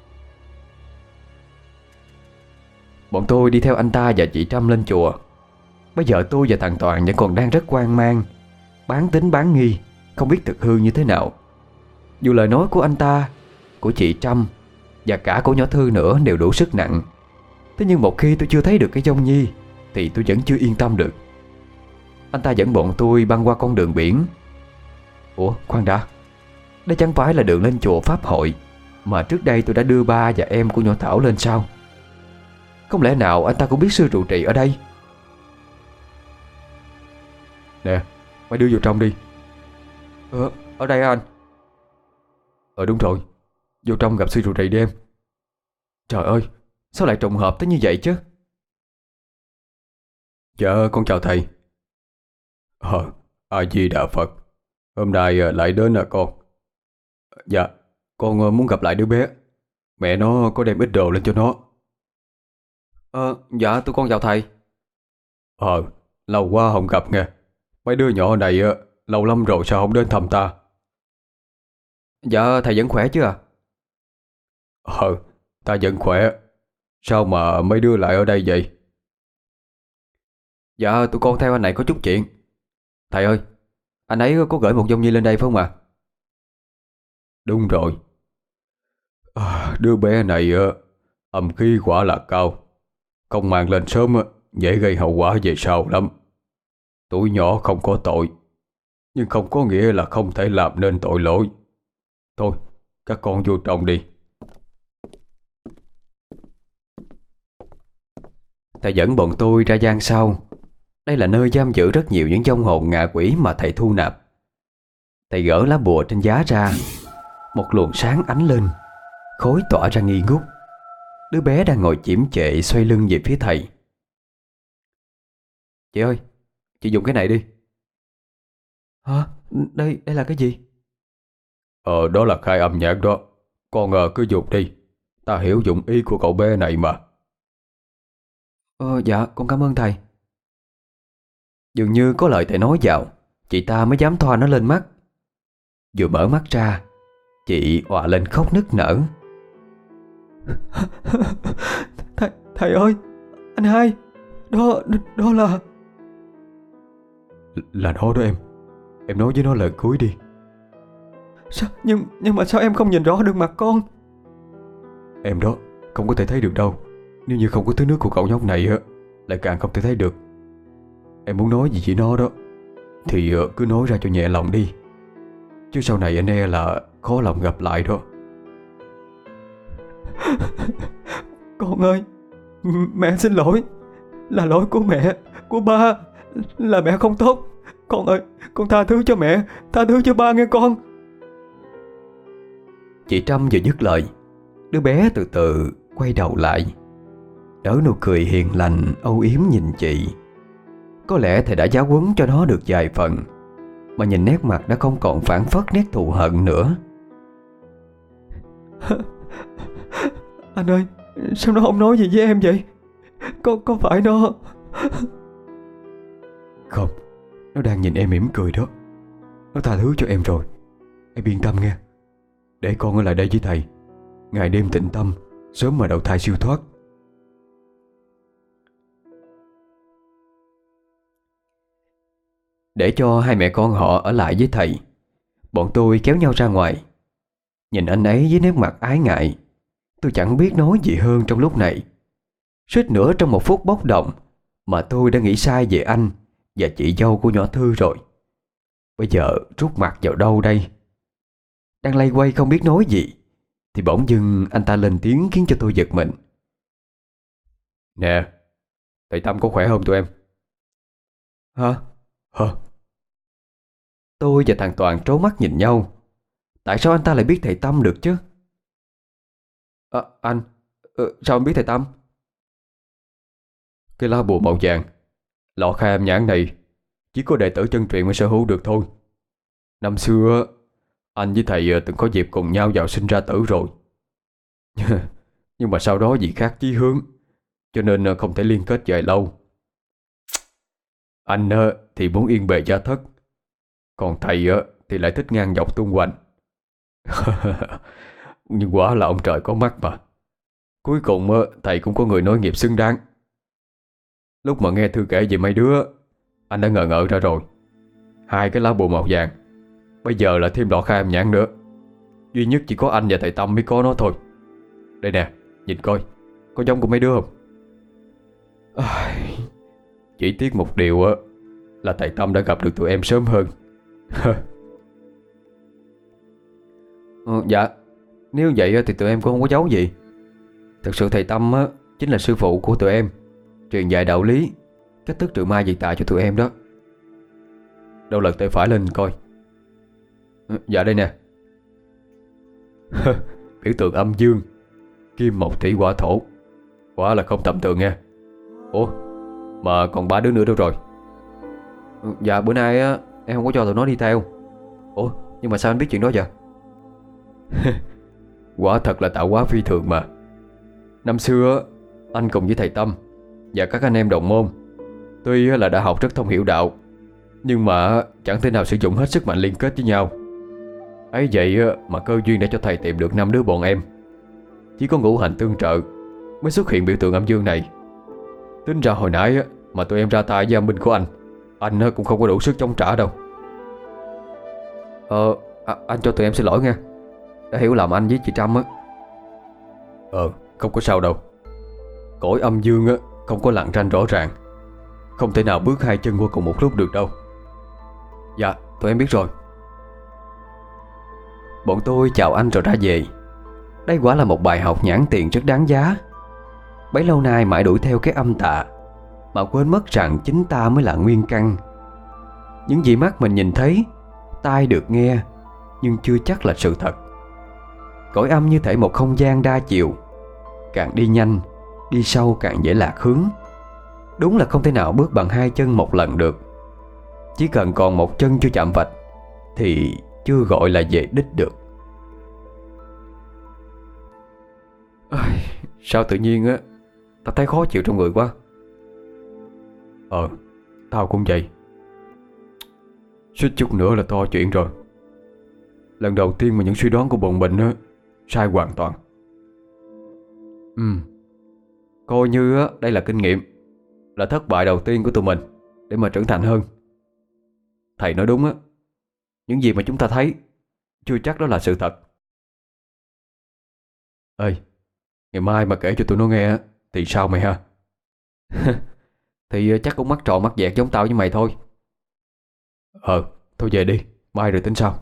Bọn tôi đi theo anh ta và chị Trâm lên chùa. Bây giờ tôi và thằng Toàn vẫn còn đang rất hoang mang, bán tín bán nghi, không biết thực hư như thế nào. Dù lời nói của anh ta, của chị Trâm và cả của nhỏ Thư nữa đều đủ sức nặng. Thế nhưng một khi tôi chưa thấy được cái dông Nhi thì tôi vẫn chưa yên tâm được. Anh ta dẫn bọn tôi băng qua con đường biển. Ủa khoan đã, đây chẳng phải là đường lên chùa Pháp Hội mà trước đây tôi đã đưa ba và em của nhỏ Thảo lên sao? Không lẽ nào anh ta cũng biết sư trụ trì ở đây? Nè, mày đưa vô trong đi. Ở đây anh? Đúng rồi, vô trong gặp sư trụ trì đi em. Trời ơi, sao lại trùng hợp tới như vậy chứ? Dạ con chào thầy. A Di Đà Phật. Hôm nay lại đến à con? Dạ, con muốn gặp lại đứa bé. Mẹ nó có đem ít đồ lên cho nó. Dạ tụi con chào thầy. Lâu quá không gặp nghe. Mấy đứa nhỏ này lâu lắm rồi sao không đến thăm ta? Dạ thầy vẫn khỏe chứ à? Ta vẫn khỏe. Sao mà mấy đứa lại ở đây vậy? Dạ tụi con theo anh này có chút chuyện. Thầy ơi, anh ấy có gửi một dông nhi lên đây phải không ạ? Đúng rồi. Đứa bé này âm khí quả là cao. Không mang lên sớm dễ gây hậu quả về sau lắm. Tuổi nhỏ không có tội, nhưng không có nghĩa là không thể làm nên tội lỗi. Thôi, các con vô trong đi. Thầy dẫn bọn tôi ra gian sau. Đây là nơi giam giữ rất nhiều những vong hồn ngạ quỷ mà thầy thu nạp. Thầy gỡ lá bùa trên giá ra. Một luồng sáng ánh lên, khói tỏa ra nghi ngút. Đứa bé đang ngồi chiếm chệ xoay lưng về phía thầy. Chị ơi, chị dùng cái này đi. Hả? Đây là cái gì? Đó là khai âm nhạc đó. Con cứ dùng đi. Ta hiểu dụng ý của cậu bé này mà. Dạ, con cảm ơn thầy. Dường như có lời thầy nói vào, chị ta mới dám thoa nó lên mắt. Vừa mở mắt ra, chị òa lên khóc nức nở. Thầy ơi, anh hai, đó là nó đó em. Em nói với nó lời cuối đi. Sao, nhưng mà sao em không nhìn rõ được mặt con? Em đó, không có thể thấy được đâu. Nếu như không có thứ nước của cậu nhóc này lại càng không thể thấy được. Em muốn nói gì chỉ nó đó thì cứ nói ra cho nhẹ lòng đi, chứ sau này anh e là khó lòng gặp lại đó. Con ơi, mẹ xin lỗi. Là lỗi của mẹ, của ba. Là mẹ không tốt. Con ơi, con tha thứ cho mẹ, tha thứ cho ba nghe con. Chị Trâm vừa dứt lời, đứa bé từ từ quay đầu lại, nở nụ cười hiền lành âu yếm nhìn chị. Có lẽ thầy đã giáo huấn cho nó được vài phần, mà nhìn nét mặt đã không còn phảng phất nét thù hận nữa. Anh ơi, sao nó không nói gì với em vậy? Có phải nó... Không, nó đang nhìn em mỉm cười đó. Nó tha thứ cho em rồi. Em yên tâm nghe. Để con ở lại đây với thầy, ngày đêm tĩnh tâm, sớm mà đầu thai siêu thoát. Để cho hai mẹ con họ ở lại với thầy, bọn tôi kéo nhau ra ngoài. Nhìn anh ấy với nét mặt ái ngại, tôi chẳng biết nói gì hơn trong lúc này. Suýt nữa trong một phút bốc động mà tôi đã nghĩ sai về anh và chị dâu của nhỏ Thư rồi. Bây giờ rút mặt vào đâu đây? Đang lay quay không biết nói gì thì bỗng dưng anh ta lên tiếng khiến cho tôi giật mình. Nè, thầy Tâm có khỏe không tụi em? Hả? Tôi và thằng Toàn trố mắt nhìn nhau. Tại sao anh ta lại biết thầy Tâm được chứ? Anh, sao anh biết thầy Tâm? Cái lá bùa màu vàng, lọ khai âm nhãn này chỉ có đệ tử chân truyền mới sở hữu được thôi. Năm xưa anh với thầy từng có dịp cùng nhau vào sinh ra tử rồi. Nhưng mà sau đó vì khác chí hướng, cho nên không thể liên kết dài lâu. Anh thì muốn yên bề gia thất, còn thầy thì lại thích ngang dọc tung hoành. Nhưng quả là ông trời có mắt mà. Cuối cùng thầy cũng có người nối nghiệp xứng đáng. Lúc mà nghe Thư kể về mấy đứa, anh đã ngờ ngợ ra rồi. Hai cái lá bùa màu vàng, bây giờ là thêm lọ khai âm nhãn nữa. Duy nhất chỉ có anh và thầy Tâm mới có nó thôi. Đây nè, nhìn coi, có giống của mấy đứa không? Chỉ tiếc một điều là thầy Tâm đã gặp được tụi em sớm hơn. Dạ, nếu vậy thì tụi em cũng không có giấu gì. Thật sự thầy Tâm chính là sư phụ của tụi em, truyền dạy đạo lý, cách thức trừ ma diệt tà cho tụi em đó. Đâu lật tay phải lên coi. Dạ đây nè. Biểu tượng âm dương, kim mộc thủy hỏa thổ, quả là không tầm thường nha. Ủa, mà còn ba đứa nữa đâu rồi? Dạ bữa nay em không có cho tụi nó đi theo. Ủa nhưng mà sao anh biết chuyện đó vậy? Quả thật là tạo hóa phi thường mà. Năm xưa anh cùng với thầy Tâm và các anh em đồng môn, tuy là đã học rất thông hiểu đạo, nhưng mà chẳng thể nào sử dụng hết sức mạnh liên kết với nhau. Ấy vậy mà cơ duyên đã cho thầy tìm được 5 đứa bọn em. Chỉ có ngũ hành tương trợ mới xuất hiện biểu tượng âm dương này. Tính ra hồi nãy mà tụi em ra tay với âm binh của anh cũng không có đủ sức chống trả đâu. Anh cho tụi em xin lỗi nha, đã hiểu lầm anh với chị Trâm á. Không có sao đâu. Cõi âm dương không có lằn ranh rõ ràng, không thể nào bước hai chân qua cùng một lúc được đâu. Dạ tụi em biết rồi. Bọn tôi chào anh rồi ra về. Đây quả là một bài học nhãn tiền rất đáng giá. Bấy lâu nay mãi đuổi theo cái âm tà mà quên mất rằng chính ta mới là nguyên căn. Những gì mắt mình nhìn thấy, tai được nghe, nhưng chưa chắc là sự thật. Cõi âm như thể một không gian đa chiều, càng đi nhanh, đi sâu càng dễ lạc hướng. Đúng là không thể nào bước bằng hai chân một lần được. Chỉ cần còn một chân chưa chạm vạch thì chưa gọi là về đích được. Sao tự nhiên á tao thấy khó chịu trong người quá. Tao cũng vậy. Suýt chút nữa là to chuyện rồi. Lần đầu tiên mà những suy đoán của bọn mình á sai hoàn toàn. Coi như á đây là kinh nghiệm, là thất bại đầu tiên của tụi mình để mà trưởng thành hơn. Thầy nói đúng á, những gì mà chúng ta thấy chưa chắc đó là sự thật. Ê, ngày mai mà kể cho tụi nó nghe á thì sao mày ha? Thì chắc cũng mắc tròn mắc vẹt giống tao với mày thôi. Thôi về đi, mai rồi tính sau.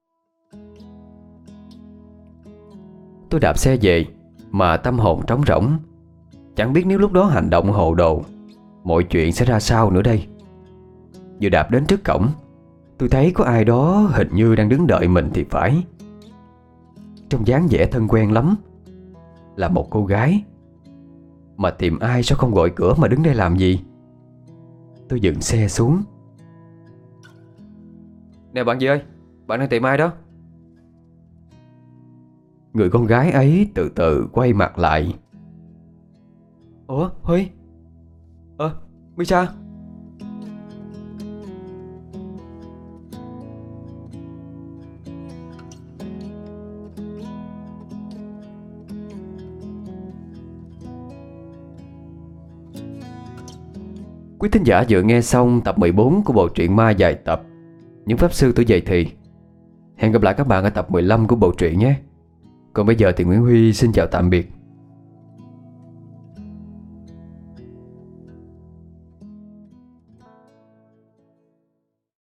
Tôi đạp xe về mà tâm hồn trống rỗng. Chẳng biết nếu lúc đó hành động hồ đồ, mọi chuyện sẽ ra sao nữa đây. Vừa đạp đến trước cổng, tôi thấy có ai đó hình như đang đứng đợi mình thì phải. Trong dáng vẻ thân quen lắm. Là một cô gái. Mà tìm ai sao không gọi cửa mà đứng đây làm gì? Tôi dừng xe xuống. Nè bạn gì ơi, bạn đang tìm ai đó? Người con gái ấy từ từ quay mặt lại. Ủa Huy? Misa? Quý thính giả vừa nghe xong tập 14 của bộ truyện ma dài tập Những Pháp Sư Tuổi Dậy Thì. Hẹn gặp lại các bạn ở tập 15 của bộ truyện nhé. Còn bây giờ thì Nguyễn Huy xin chào tạm biệt.